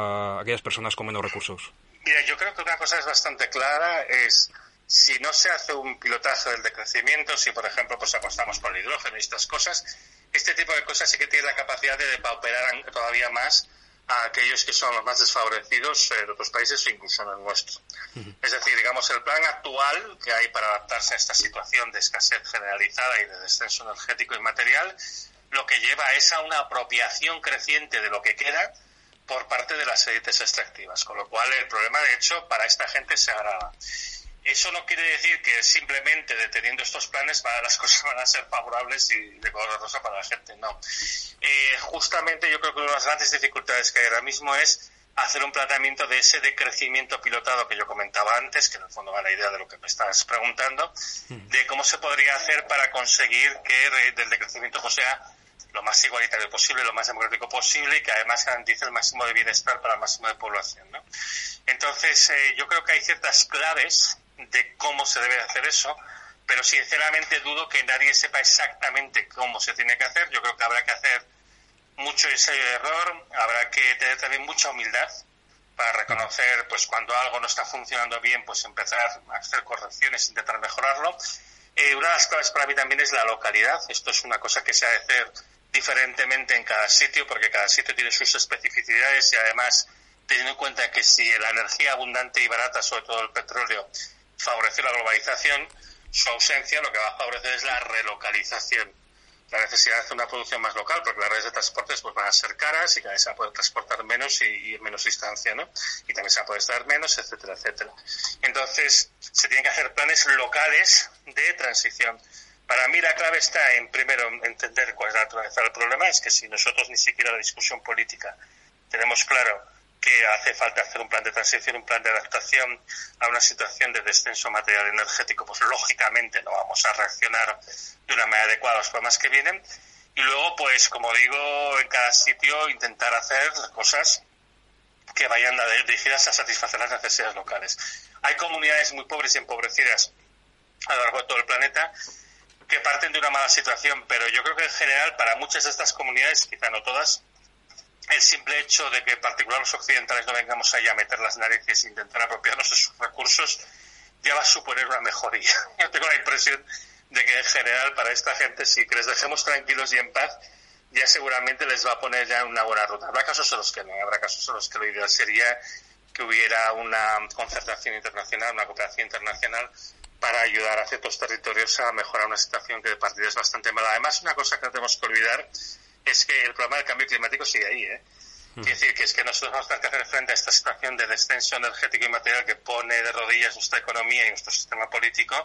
a aquellas personas con menos recursos? Mira, yo creo que una cosa es bastante clara, es si no se hace un pilotaje del decrecimiento, si por ejemplo pues apostamos por el hidrógeno y estas cosas, este tipo de cosas sí que tiene la capacidad de depauperar todavía más a aquellos que son los más desfavorecidos en otros países o incluso en el nuestro. Uh-huh. Es decir, digamos, el plan actual que hay para adaptarse a esta situación de escasez generalizada y de descenso energético y material, lo que lleva es a una apropiación creciente de lo que queda por parte de las élites extractivas, con lo cual el problema, de hecho, para esta gente se agrava. Eso no quiere decir que simplemente deteniendo estos planes para las cosas van a ser favorables y de color rosa para la gente, no. Eh, justamente yo creo que una de las grandes dificultades que hay ahora mismo es hacer un planteamiento de ese decrecimiento pilotado que yo comentaba antes, que en el fondo va a la idea de lo que me estás preguntando, de cómo se podría hacer para conseguir que el decrecimiento pues, sea lo más igualitario posible, lo más democrático posible y que además garantice el máximo de bienestar para el máximo de población, ¿no? Entonces, eh, yo creo que hay ciertas claves de cómo se debe hacer eso, pero sinceramente dudo que nadie sepa exactamente cómo se tiene que hacer. Yo creo que habrá que hacer mucho ensayo de error, habrá que tener también mucha humildad para reconocer pues cuando algo no está funcionando bien, pues empezar a hacer correcciones, intentar mejorarlo. Eh, una de las claves para mí también es la localidad. Esto es una cosa que se ha de hacer diferentemente en cada sitio, porque cada sitio tiene sus especificidades y además teniendo en cuenta que si la energía abundante y barata, sobre todo el petróleo, favorece la globalización, su ausencia lo que va a favorecer es la relocalización, la necesidad de hacer una producción más local, porque las redes de transportes pues van a ser caras y cada vez se va a poder transportar menos y, y en menos distancia, ¿no? Y también se va a poder extraer menos, etcétera, etcétera. Entonces, se tienen que hacer planes locales de transición. Para mí la clave está en, primero, entender cuál es la naturaleza del problema. Es que si nosotros ni siquiera la discusión política tenemos claro que hace falta hacer un plan de transición, un plan de adaptación a una situación de descenso material energético, pues lógicamente no vamos a reaccionar de una manera adecuada a los problemas que vienen. Y luego, pues como digo, en cada sitio intentar hacer cosas que vayan dirigidas a satisfacer las necesidades locales. Hay comunidades muy pobres y empobrecidas a lo largo de todo el planeta que parten de una mala situación, pero yo creo que en general para muchas de estas comunidades, quizá no todas, el simple hecho de que en particular los occidentales no vengamos allá a meter las narices e intentar apropiarnos de sus recursos ya va a suponer una mejoría. Yo tengo la impresión de que en general para esta gente, si que les dejemos tranquilos y en paz, ya seguramente les va a poner ya una buena ruta. Habrá casos en los que no, habrá casos en los que lo ideal sería que hubiera una concertación internacional, una cooperación internacional para ayudar a ciertos territorios a mejorar una situación que de partida es bastante mala. Además, una cosa que no tenemos que olvidar es que el problema del cambio climático sigue ahí, ¿eh? Mm. Quiere decir que es que nosotros vamos a tener que hacer frente a esta situación de descenso energético y material que pone de rodillas nuestra economía y nuestro sistema político,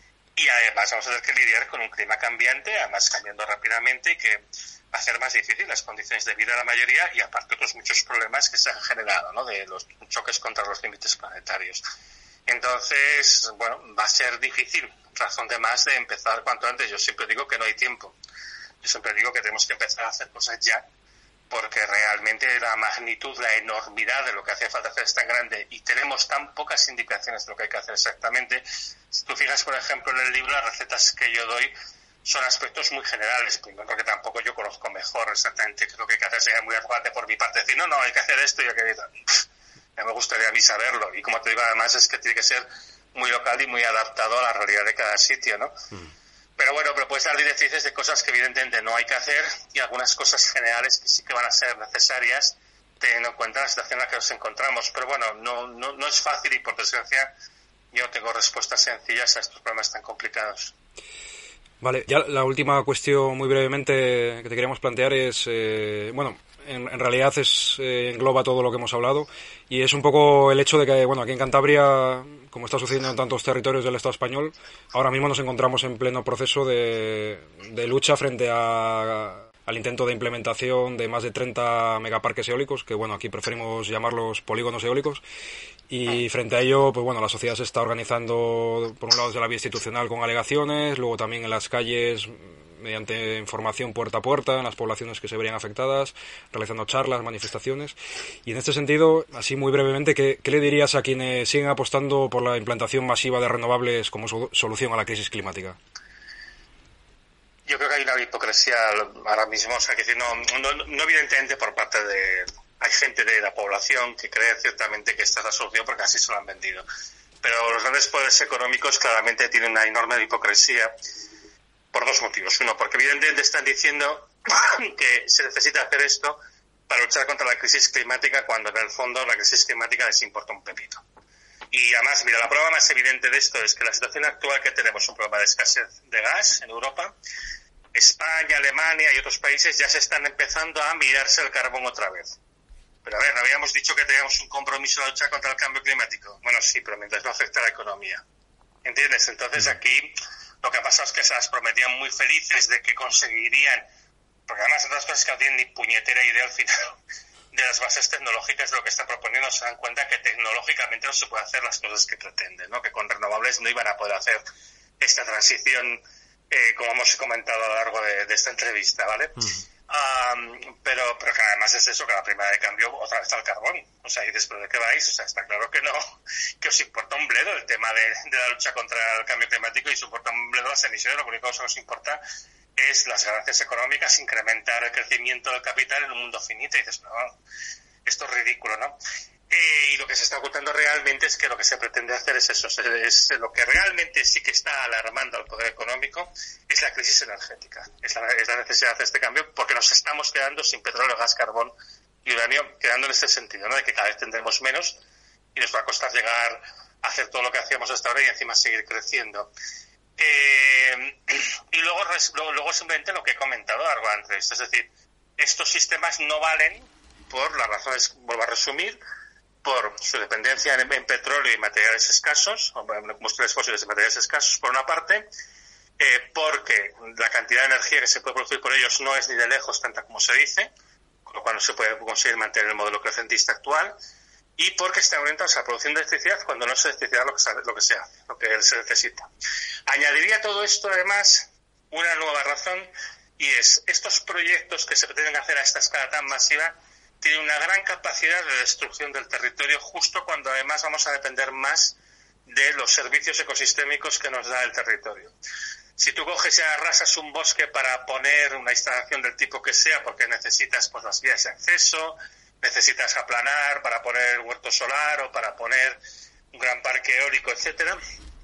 y además vamos a tener que lidiar con un clima cambiante, además cambiando rápidamente, y que va a hacer más difícil las condiciones de vida de la mayoría, y aparte otros muchos problemas que se han generado, ¿no? De los choques contra los límites planetarios. Entonces, bueno, va a ser difícil, razón de más de empezar cuanto antes. Yo siempre digo que no hay tiempo. Yo siempre digo que tenemos que empezar a hacer cosas ya, porque realmente la magnitud, la enormidad de lo que hace falta hacer es tan grande y tenemos tan pocas indicaciones de lo que hay que hacer exactamente. Si tú fijas, por ejemplo, en el libro, las recetas que yo doy son aspectos muy generales, primero porque tampoco yo conozco mejor exactamente qué es lo que hay que hacer. Sería muy arrogante por mi parte decir, no, no, hay que hacer esto y aquello. Ya me gustaría a mí saberlo. Y como te digo, además es que tiene que ser muy local y muy adaptado a la realidad de cada sitio, ¿no? Mm. Pero bueno, pero puedes dar directrices de cosas que evidentemente no hay que hacer y algunas cosas generales que sí que van a ser necesarias teniendo en cuenta la situación en la que nos encontramos. Pero bueno, no, no, no es fácil y por desgracia yo no tengo respuestas sencillas a estos problemas tan complicados. Vale, ya la última cuestión muy brevemente que te queríamos plantear es, eh, bueno, en, en realidad es eh, engloba todo lo que hemos hablado, y es un poco el hecho de que, bueno, aquí en Cantabria, como está sucediendo en tantos territorios del Estado español, ahora mismo nos encontramos en pleno proceso de, de lucha frente a, al intento de implementación de más de treinta megaparques eólicos, que bueno, aquí preferimos llamarlos polígonos eólicos, y frente a ello, pues bueno, la sociedad se está organizando, por un lado desde la vía institucional con alegaciones, luego también en las calles mediante información puerta a puerta en las poblaciones que se verían afectadas, realizando charlas, manifestaciones. Y en este sentido, así muy brevemente, ¿qué, qué le dirías a quienes siguen apostando por la implantación masiva de renovables como so- solución a la crisis climática? Yo creo que hay una hipocresía ahora mismo, o sea, que no, no, no evidentemente por parte de... Hay gente de la población que cree ciertamente que esta es la solución porque así se lo han vendido. Pero los grandes poderes económicos claramente tienen una enorme hipocresía por dos motivos. Uno, porque evidentemente están diciendo que se necesita hacer esto para luchar contra la crisis climática cuando en el fondo la crisis climática les importa un pepito. Y además, mira, la prueba más evidente de esto es que la situación actual que tenemos es un problema de escasez de gas en Europa. España, Alemania y otros países ya se están empezando a mirarse el carbón otra vez. Pero a ver, ¿no habíamos dicho que teníamos un compromiso de lucha contra el cambio climático? Bueno, sí, pero mientras no afecte a la economía. ¿Entiendes? Entonces aquí lo que ha pasado es que se las prometían muy felices de que conseguirían, porque además otras cosas que no tienen ni puñetera idea al final de las bases tecnológicas de lo que están proponiendo, se dan cuenta que tecnológicamente no se puede hacer las cosas que pretenden, ¿no? Que con renovables no iban a poder hacer esta transición, eh, como hemos comentado a lo largo de, de esta entrevista, ¿vale? Mm. Um, pero, pero que además es eso, que la primera de cambio otra vez al carbón. O sea, y después de qué vais, o sea, está claro que no, que os importa un bledo el tema de, de la lucha contra el cambio climático y os importa un bledo las emisiones. Lo único que os importa es las ganancias económicas, incrementar el crecimiento del capital en un mundo finito. Y dices, no, esto es ridículo, ¿no? Eh, y lo que se está ocultando realmente es que lo que se pretende hacer es eso, es, es lo que realmente sí que está alarmando al poder económico es la crisis energética, es la, es la necesidad de hacer este cambio porque nos estamos quedando sin petróleo, gas, carbón y uranio, quedando en este sentido, ¿no? De que cada vez tendremos menos y nos va a costar llegar a hacer todo lo que hacíamos hasta ahora y encima seguir creciendo. Eh, y luego, luego, luego simplemente lo que he comentado a lo largo de la entrevista, es decir, estos sistemas no valen por las razones, vuelvo a resumir, por su dependencia en, en petróleo y materiales escasos, o en combustibles fósiles y materiales escasos, por una parte, eh, porque la cantidad de energía que se puede producir por ellos no es ni de lejos tanta como se dice, con lo cual no se puede conseguir mantener el modelo crecentista actual, y porque están orientados a la producción de electricidad cuando no se electricidad lo que se, lo que se hace, lo que se necesita. Añadiría a todo esto, además, una nueva razón, y es estos proyectos que se pretenden hacer a esta escala tan masiva tiene una gran capacidad de destrucción del territorio justo cuando además vamos a depender más de los servicios ecosistémicos que nos da el territorio. Si tú coges y arrasas un bosque para poner una instalación del tipo que sea, porque necesitas pues las vías de acceso, necesitas aplanar para poner huerto solar o para poner un gran parque eólico, etcétera,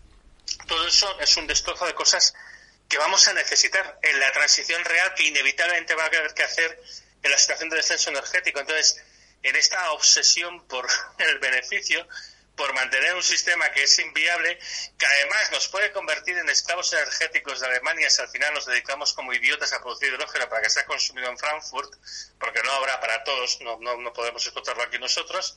todo eso es un destrozo de cosas que vamos a necesitar en la transición real que inevitablemente va a haber que hacer en la situación de descenso energético. Entonces, en esta obsesión por el beneficio, por mantener un sistema que es inviable, que además nos puede convertir en esclavos energéticos de Alemania si al final nos dedicamos como idiotas a producir hidrógeno para que sea consumido en Frankfurt, porque no habrá para todos, no, no, no podemos explotarlo aquí nosotros,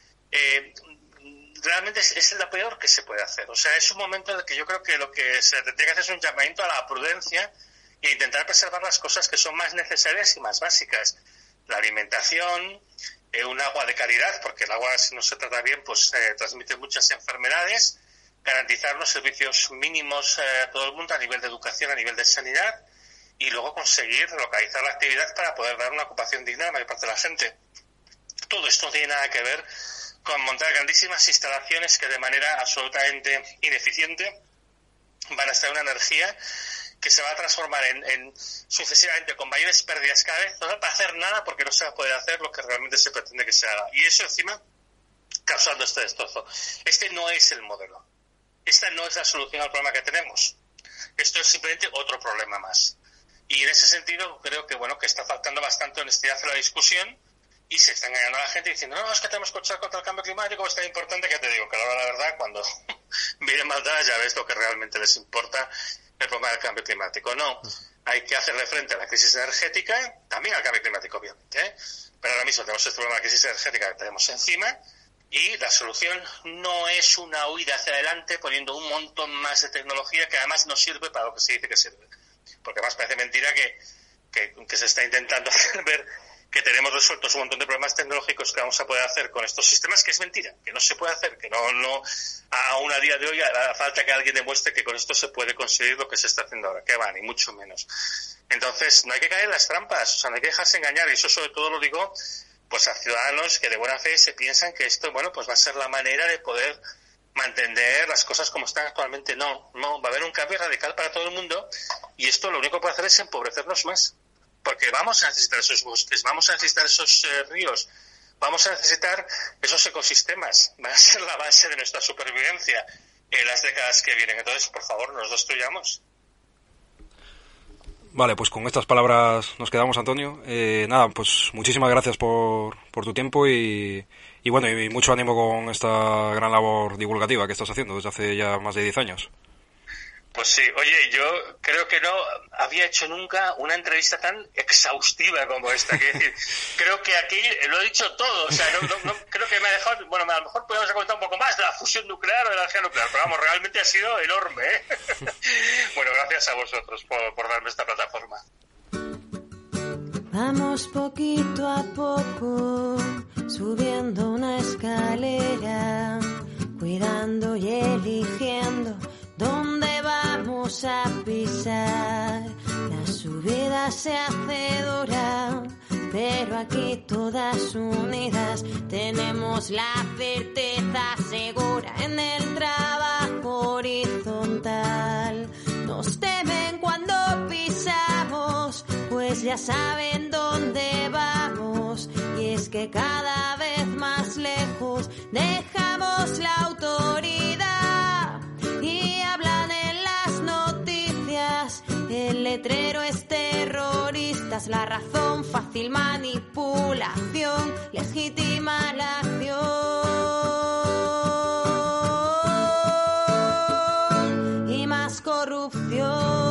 eh, realmente es, es lo peor que se puede hacer. O sea, es un momento en el que yo creo que lo que se tendría que hacer es un llamamiento a la prudencia e intentar preservar las cosas que son más necesarias y más básicas. La alimentación, eh, un agua de calidad, porque el agua, si no se trata bien, pues eh, transmite muchas enfermedades, garantizar los servicios mínimos eh, a todo el mundo a nivel de educación, a nivel de sanidad, y luego conseguir localizar la actividad para poder dar una ocupación digna a la mayor parte de la gente. Todo esto no tiene nada que ver con montar grandísimas instalaciones que de manera absolutamente ineficiente van a estar una energía que se va a transformar en, en sucesivamente con mayores pérdidas cada vez, no para hacer nada porque no se va a poder hacer lo que realmente se pretende que se haga. Y eso encima causando este destrozo. Este no es el modelo. Esta no es la solución al problema que tenemos. Esto es simplemente otro problema más. Y en ese sentido creo que bueno que está faltando bastante honestidad en la discusión y se está engañando a la gente diciendo, no, es que tenemos que luchar contra el cambio climático, es tan importante que te digo que ahora la verdad, cuando vienen maldadas ya ves lo que realmente les importa el problema del cambio climático. No, hay que hacerle frente a la crisis energética, también al cambio climático, obviamente, ¿eh? Pero ahora mismo tenemos este problema de la crisis energética que tenemos encima, y la solución no es una huida hacia adelante poniendo un montón más de tecnología que además no sirve para lo que se dice que sirve. Porque además parece mentira que, que, que se está intentando hacer ver que tenemos resueltos un montón de problemas tecnológicos que vamos a poder hacer con estos sistemas, que es mentira, que no se puede hacer, que no, no aún a día de hoy hará falta que alguien demuestre que con esto se puede conseguir lo que se está haciendo ahora, que va, ni mucho menos. Entonces, no hay que caer en las trampas, o sea, no hay que dejarse engañar, y eso sobre todo lo digo pues a ciudadanos que de buena fe se piensan que esto, bueno, pues va a ser la manera de poder mantener las cosas como están actualmente. No, no, va a haber un cambio radical para todo el mundo, y esto lo único que puede hacer es empobrecernos más. Porque vamos a necesitar esos bosques, vamos a necesitar esos eh, ríos, vamos a necesitar esos ecosistemas. Van a ser la base de nuestra supervivencia en las décadas que vienen. Entonces, por favor, no los destruyamos. Vale, pues con estas palabras nos quedamos, Antonio. Eh, nada, pues muchísimas gracias por, por tu tiempo y, y bueno, y mucho ánimo con esta gran labor divulgativa que estás haciendo desde hace ya más de diez años. Pues sí, oye, yo creo que no había hecho nunca una entrevista tan exhaustiva como esta. Quiero decir, creo que aquí lo he dicho todo, o sea, no, no, no creo que me ha dejado, bueno, a lo mejor podemos comentar un poco más de la fusión nuclear o de la energía nuclear, pero vamos, realmente ha sido enorme, ¿eh? Bueno, gracias a vosotros por, por darme esta plataforma. Vamos poquito a poco, subiendo una escalera, cuidando y eligiendo dónde vamos a pisar. La subida se hace dura, pero aquí todas unidas tenemos la certeza segura en el trabajo horizontal. Nos temen cuando pisamos, pues ya saben dónde vamos, y es que cada vez más lejos dejamos la autoridad. Y hablan en las noticias, el letrero es terrorista, es la razón, fácil manipulación, legítima la acción y más corrupción.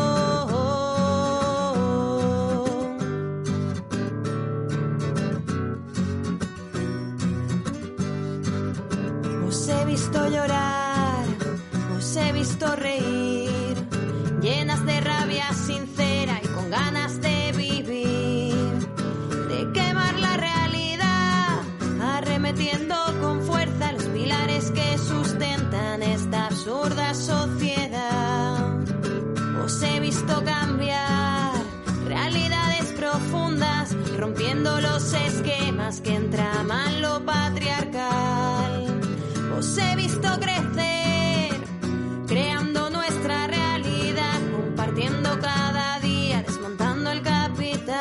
Os he visto llorar, os he visto reír, llenas de rabia sincera y con ganas de vivir, de quemar la realidad, arremetiendo con fuerza los pilares que sustentan esta absurda sociedad. Os he visto cambiar realidades profundas, rompiendo los esquemas que entraman lo patriarcal. Os he visto crecer, creando nuestra realidad, compartiendo cada día, desmontando el capital.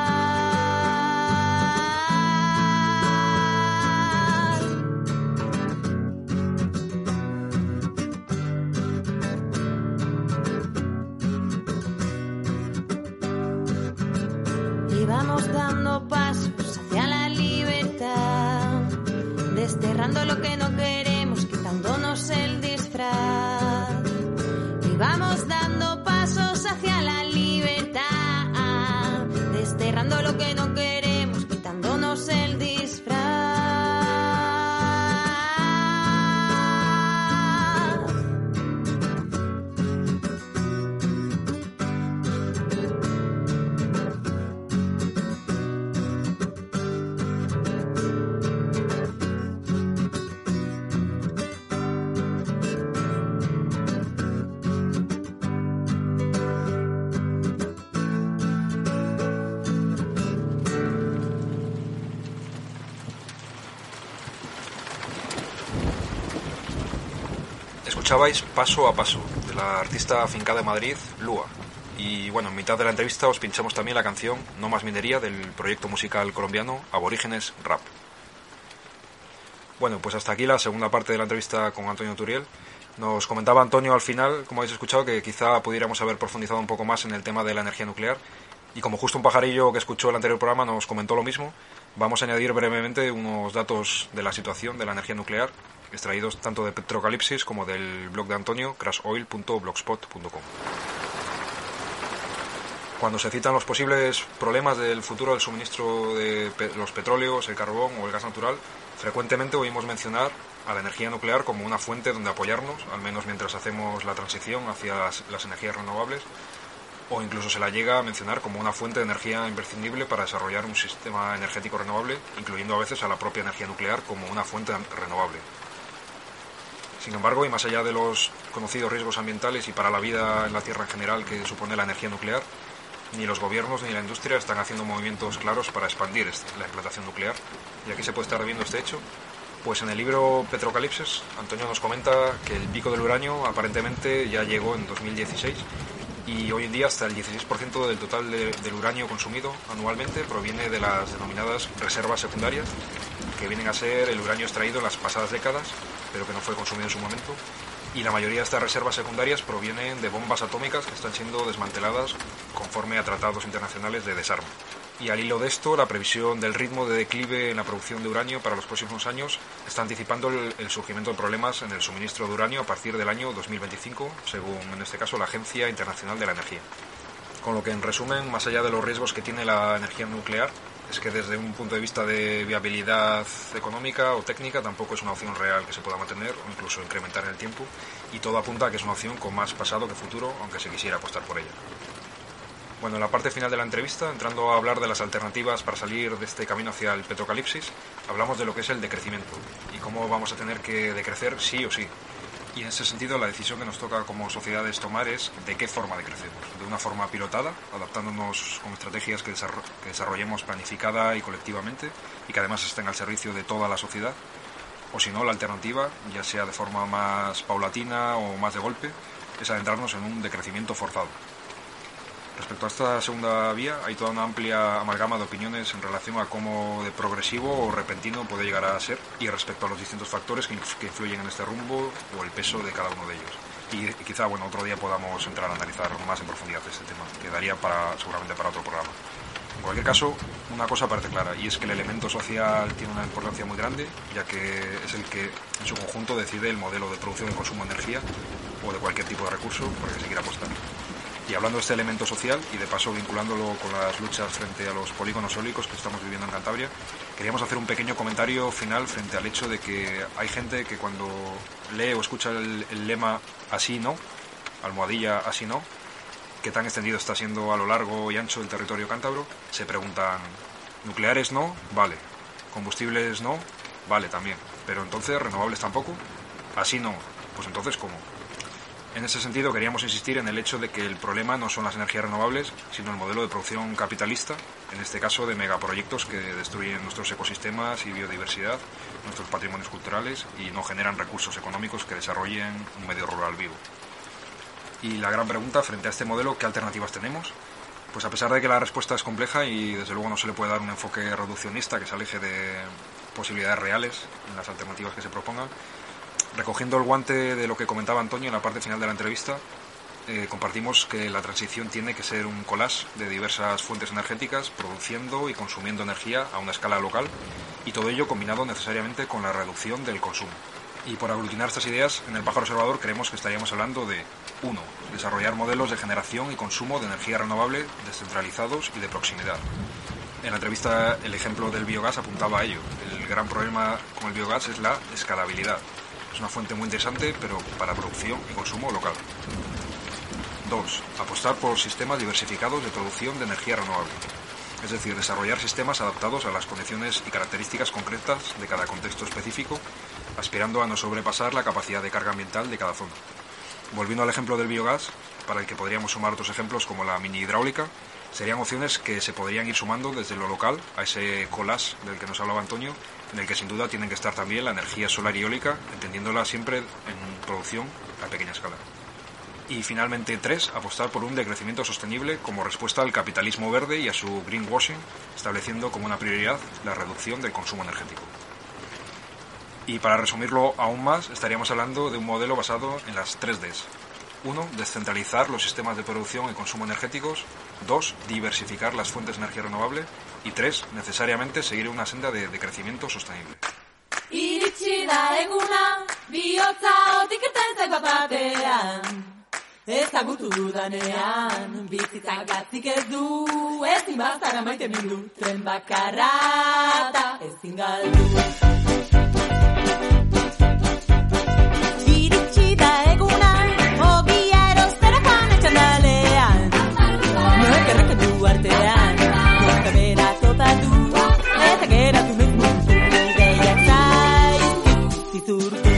Y vamos dando pasos hacia la libertad, desterrando lo que no queremos, quitándonos el disfraz. Y vamos dando pasos hacia la libertad, desterrando lo que no queremos, quitándonos el disfraz. Escuchabais Paso a Paso, de la artista afincada en Madrid, Lua. Y bueno, en mitad de la entrevista os pinchamos también la canción No más minería del proyecto musical colombiano Aborígenes Rap. Bueno, pues hasta aquí la segunda parte de la entrevista con Antonio Turiel. Nos comentaba Antonio al final, como habéis escuchado, que quizá pudiéramos haber profundizado un poco más en el tema de la energía nuclear. Y como justo un pajarillo que escuchó el anterior programa nos comentó lo mismo, vamos a añadir brevemente unos datos de la situación de la energía nuclear, extraídos tanto de Petrocalipsis como del blog de Antonio, crash oil punto blogspot punto com. Cuando se citan los posibles problemas del futuro del suministro de pe- los petróleos, el carbón o el gas natural, frecuentemente oímos mencionar a la energía nuclear como una fuente donde apoyarnos, al menos mientras hacemos la transición hacia las, las energías renovables, o incluso se la llega a mencionar como una fuente de energía imprescindible para desarrollar un sistema energético renovable, incluyendo a veces a la propia energía nuclear como una fuente renovable. Sin embargo, y más allá de los conocidos riesgos ambientales y para la vida en la Tierra en general que supone la energía nuclear, ni los gobiernos ni la industria están haciendo movimientos claros para expandir la implantación nuclear. ¿Y aquí se puede estar viendo este hecho? Pues en el libro Petrocalipsis, Antonio nos comenta que el pico del uranio aparentemente ya llegó en dos mil dieciséis y hoy en día hasta el dieciséis por ciento del total de, del uranio consumido anualmente proviene de las denominadas reservas secundarias, que vienen a ser el uranio extraído en las pasadas décadas, pero que no fue consumido en su momento. Y la mayoría de estas reservas secundarias provienen de bombas atómicas que están siendo desmanteladas conforme a tratados internacionales de desarme. Y al hilo de esto, la previsión del ritmo de declive en la producción de uranio para los próximos años está anticipando el, el surgimiento de problemas en el suministro de uranio a partir del año dos mil veinticinco, según en este caso la Agencia Internacional de la Energía. Con lo que, en resumen, más allá de los riesgos que tiene la energía nuclear, es que desde un punto de vista de viabilidad económica o técnica tampoco es una opción real que se pueda mantener o incluso incrementar en el tiempo, y todo apunta a que es una opción con más pasado que futuro, aunque se quisiera apostar por ella. Bueno, en la parte final de la entrevista, entrando a hablar de las alternativas para salir de este camino hacia el petrocalipsis, hablamos de lo que es el decrecimiento y cómo vamos a tener que decrecer sí o sí. Y en ese sentido, la decisión que nos toca como sociedades tomar es de qué forma decrecemos. De una forma pilotada, adaptándonos con estrategias que, desarro- que desarrollemos planificada y colectivamente y que además estén al servicio de toda la sociedad. O si no, la alternativa, ya sea de forma más paulatina o más de golpe, es adentrarnos en un decrecimiento forzado. Respecto a esta segunda vía, hay toda una amplia amalgama de opiniones en relación a cómo de progresivo o repentino puede llegar a ser y respecto a los distintos factores que influyen en este rumbo o el peso de cada uno de ellos. Y, y quizá, bueno, otro día podamos entrar a analizar más en profundidad este tema, que daría para, seguramente para otro programa. En cualquier caso, una cosa parece clara, y es que el elemento social tiene una importancia muy grande, ya que es el que en su conjunto decide el modelo de producción y consumo de energía o de cualquier tipo de recurso por el que se quiera apostar. Y hablando de este elemento social, y de paso vinculándolo con las luchas frente a los polígonos eólicos que estamos viviendo en Cantabria, queríamos hacer un pequeño comentario final frente al hecho de que hay gente que cuando lee o escucha el, el lema así no, almohadilla así no, que tan extendido está siendo a lo largo y ancho del territorio cántabro, se preguntan, nucleares no, vale, combustibles no, vale también, pero entonces renovables tampoco, así no, pues entonces ¿cómo? En ese sentido, queríamos insistir en el hecho de que el problema no son las energías renovables, sino el modelo de producción capitalista, en este caso de megaproyectos que destruyen nuestros ecosistemas y biodiversidad, nuestros patrimonios culturales y no generan recursos económicos que desarrollen un medio rural vivo. Y la gran pregunta frente a este modelo, ¿qué alternativas tenemos? Pues a pesar de que la respuesta es compleja y desde luego no se le puede dar un enfoque reduccionista que se aleje de posibilidades reales en las alternativas que se propongan, recogiendo el guante de lo que comentaba Antonio en la parte final de la entrevista, eh, compartimos que la transición tiene que ser un collage de diversas fuentes energéticas produciendo y consumiendo energía a una escala local y todo ello combinado necesariamente con la reducción del consumo. Y por aglutinar estas ideas, en el Pájaro Observador creemos que estaríamos hablando de uno. Desarrollar modelos de generación y consumo de energía renovable descentralizados y de proximidad. En la entrevista el ejemplo del biogás apuntaba a ello. El gran problema con el biogás es la escalabilidad. Es una fuente muy interesante, pero para producción y consumo local. dos. Apostar por sistemas diversificados de producción de energía renovable. Es decir, desarrollar sistemas adaptados a las condiciones y características concretas de cada contexto específico, aspirando a no sobrepasar la capacidad de carga ambiental de cada zona. Volviendo al ejemplo del biogás, para el que podríamos sumar otros ejemplos como la mini hidráulica, serían opciones que se podrían ir sumando desde lo local a ese collage del que nos hablaba Antonio, en el que sin duda tienen que estar también la energía solar y eólica, entendiéndola siempre en producción a pequeña escala. Y finalmente, tres, apostar por un decrecimiento sostenible como respuesta al capitalismo verde y a su greenwashing, estableciendo como una prioridad la reducción del consumo energético. Y para resumirlo aún más, estaríamos hablando de un modelo basado en las tres Ds. uno. Descentralizar los sistemas de producción y consumo energéticos. dos. Diversificar las fuentes de energía renovable. Y tres. Necesariamente seguir una senda de, de crecimiento sostenible. Iritsi da eguna, bihotza otik irten zait bat-batean. Ezagutu dudanean, bizitzak gatzik ez du, ezin bazara maite mindu, tren bakarra eta ezin galdu. Iritsi da eguna, ogia erostera joan etxandalean. Noek erreketu artean, noek bera topatu, eta geratu mezmuntu, ideiak zaizkitu zizurtu.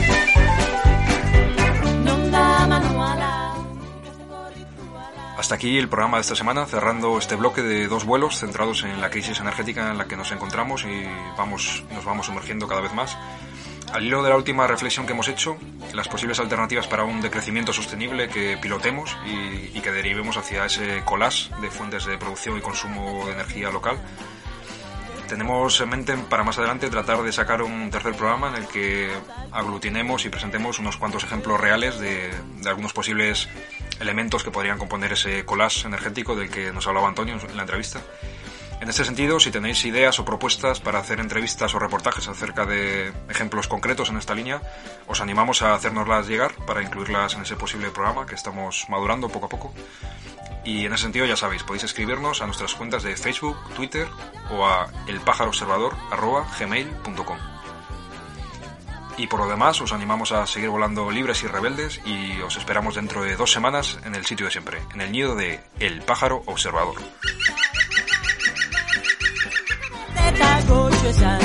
Non da manuala. Hasta aquí el programa de esta semana, cerrando este bloque de dos vuelos centrados en la crisis energética en la que nos encontramos y vamos, nos vamos sumergiendo cada vez más. Al hilo de la última reflexión que hemos hecho, las posibles alternativas para un decrecimiento sostenible que pilotemos y, y que derivemos hacia ese collage de fuentes de producción y consumo de energía local, tenemos en mente para más adelante tratar de sacar un tercer programa en el que aglutinemos y presentemos unos cuantos ejemplos reales de, de algunos posibles elementos que podrían componer ese collage energético del que nos hablaba Antonio en la entrevista. En este sentido, si tenéis ideas o propuestas para hacer entrevistas o reportajes acerca de ejemplos concretos en esta línea, os animamos a hacérnoslas llegar para incluirlas en ese posible programa que estamos madurando poco a poco. Y en ese sentido, ya sabéis, podéis escribirnos a nuestras cuentas de Facebook, Twitter o a elpajaroobservador arroba gmail punto com. Y por lo demás, os animamos a seguir volando libres y rebeldes y os esperamos dentro de dos semanas en el sitio de siempre, en el nido de El Pájaro Observador. Eta goxo esan,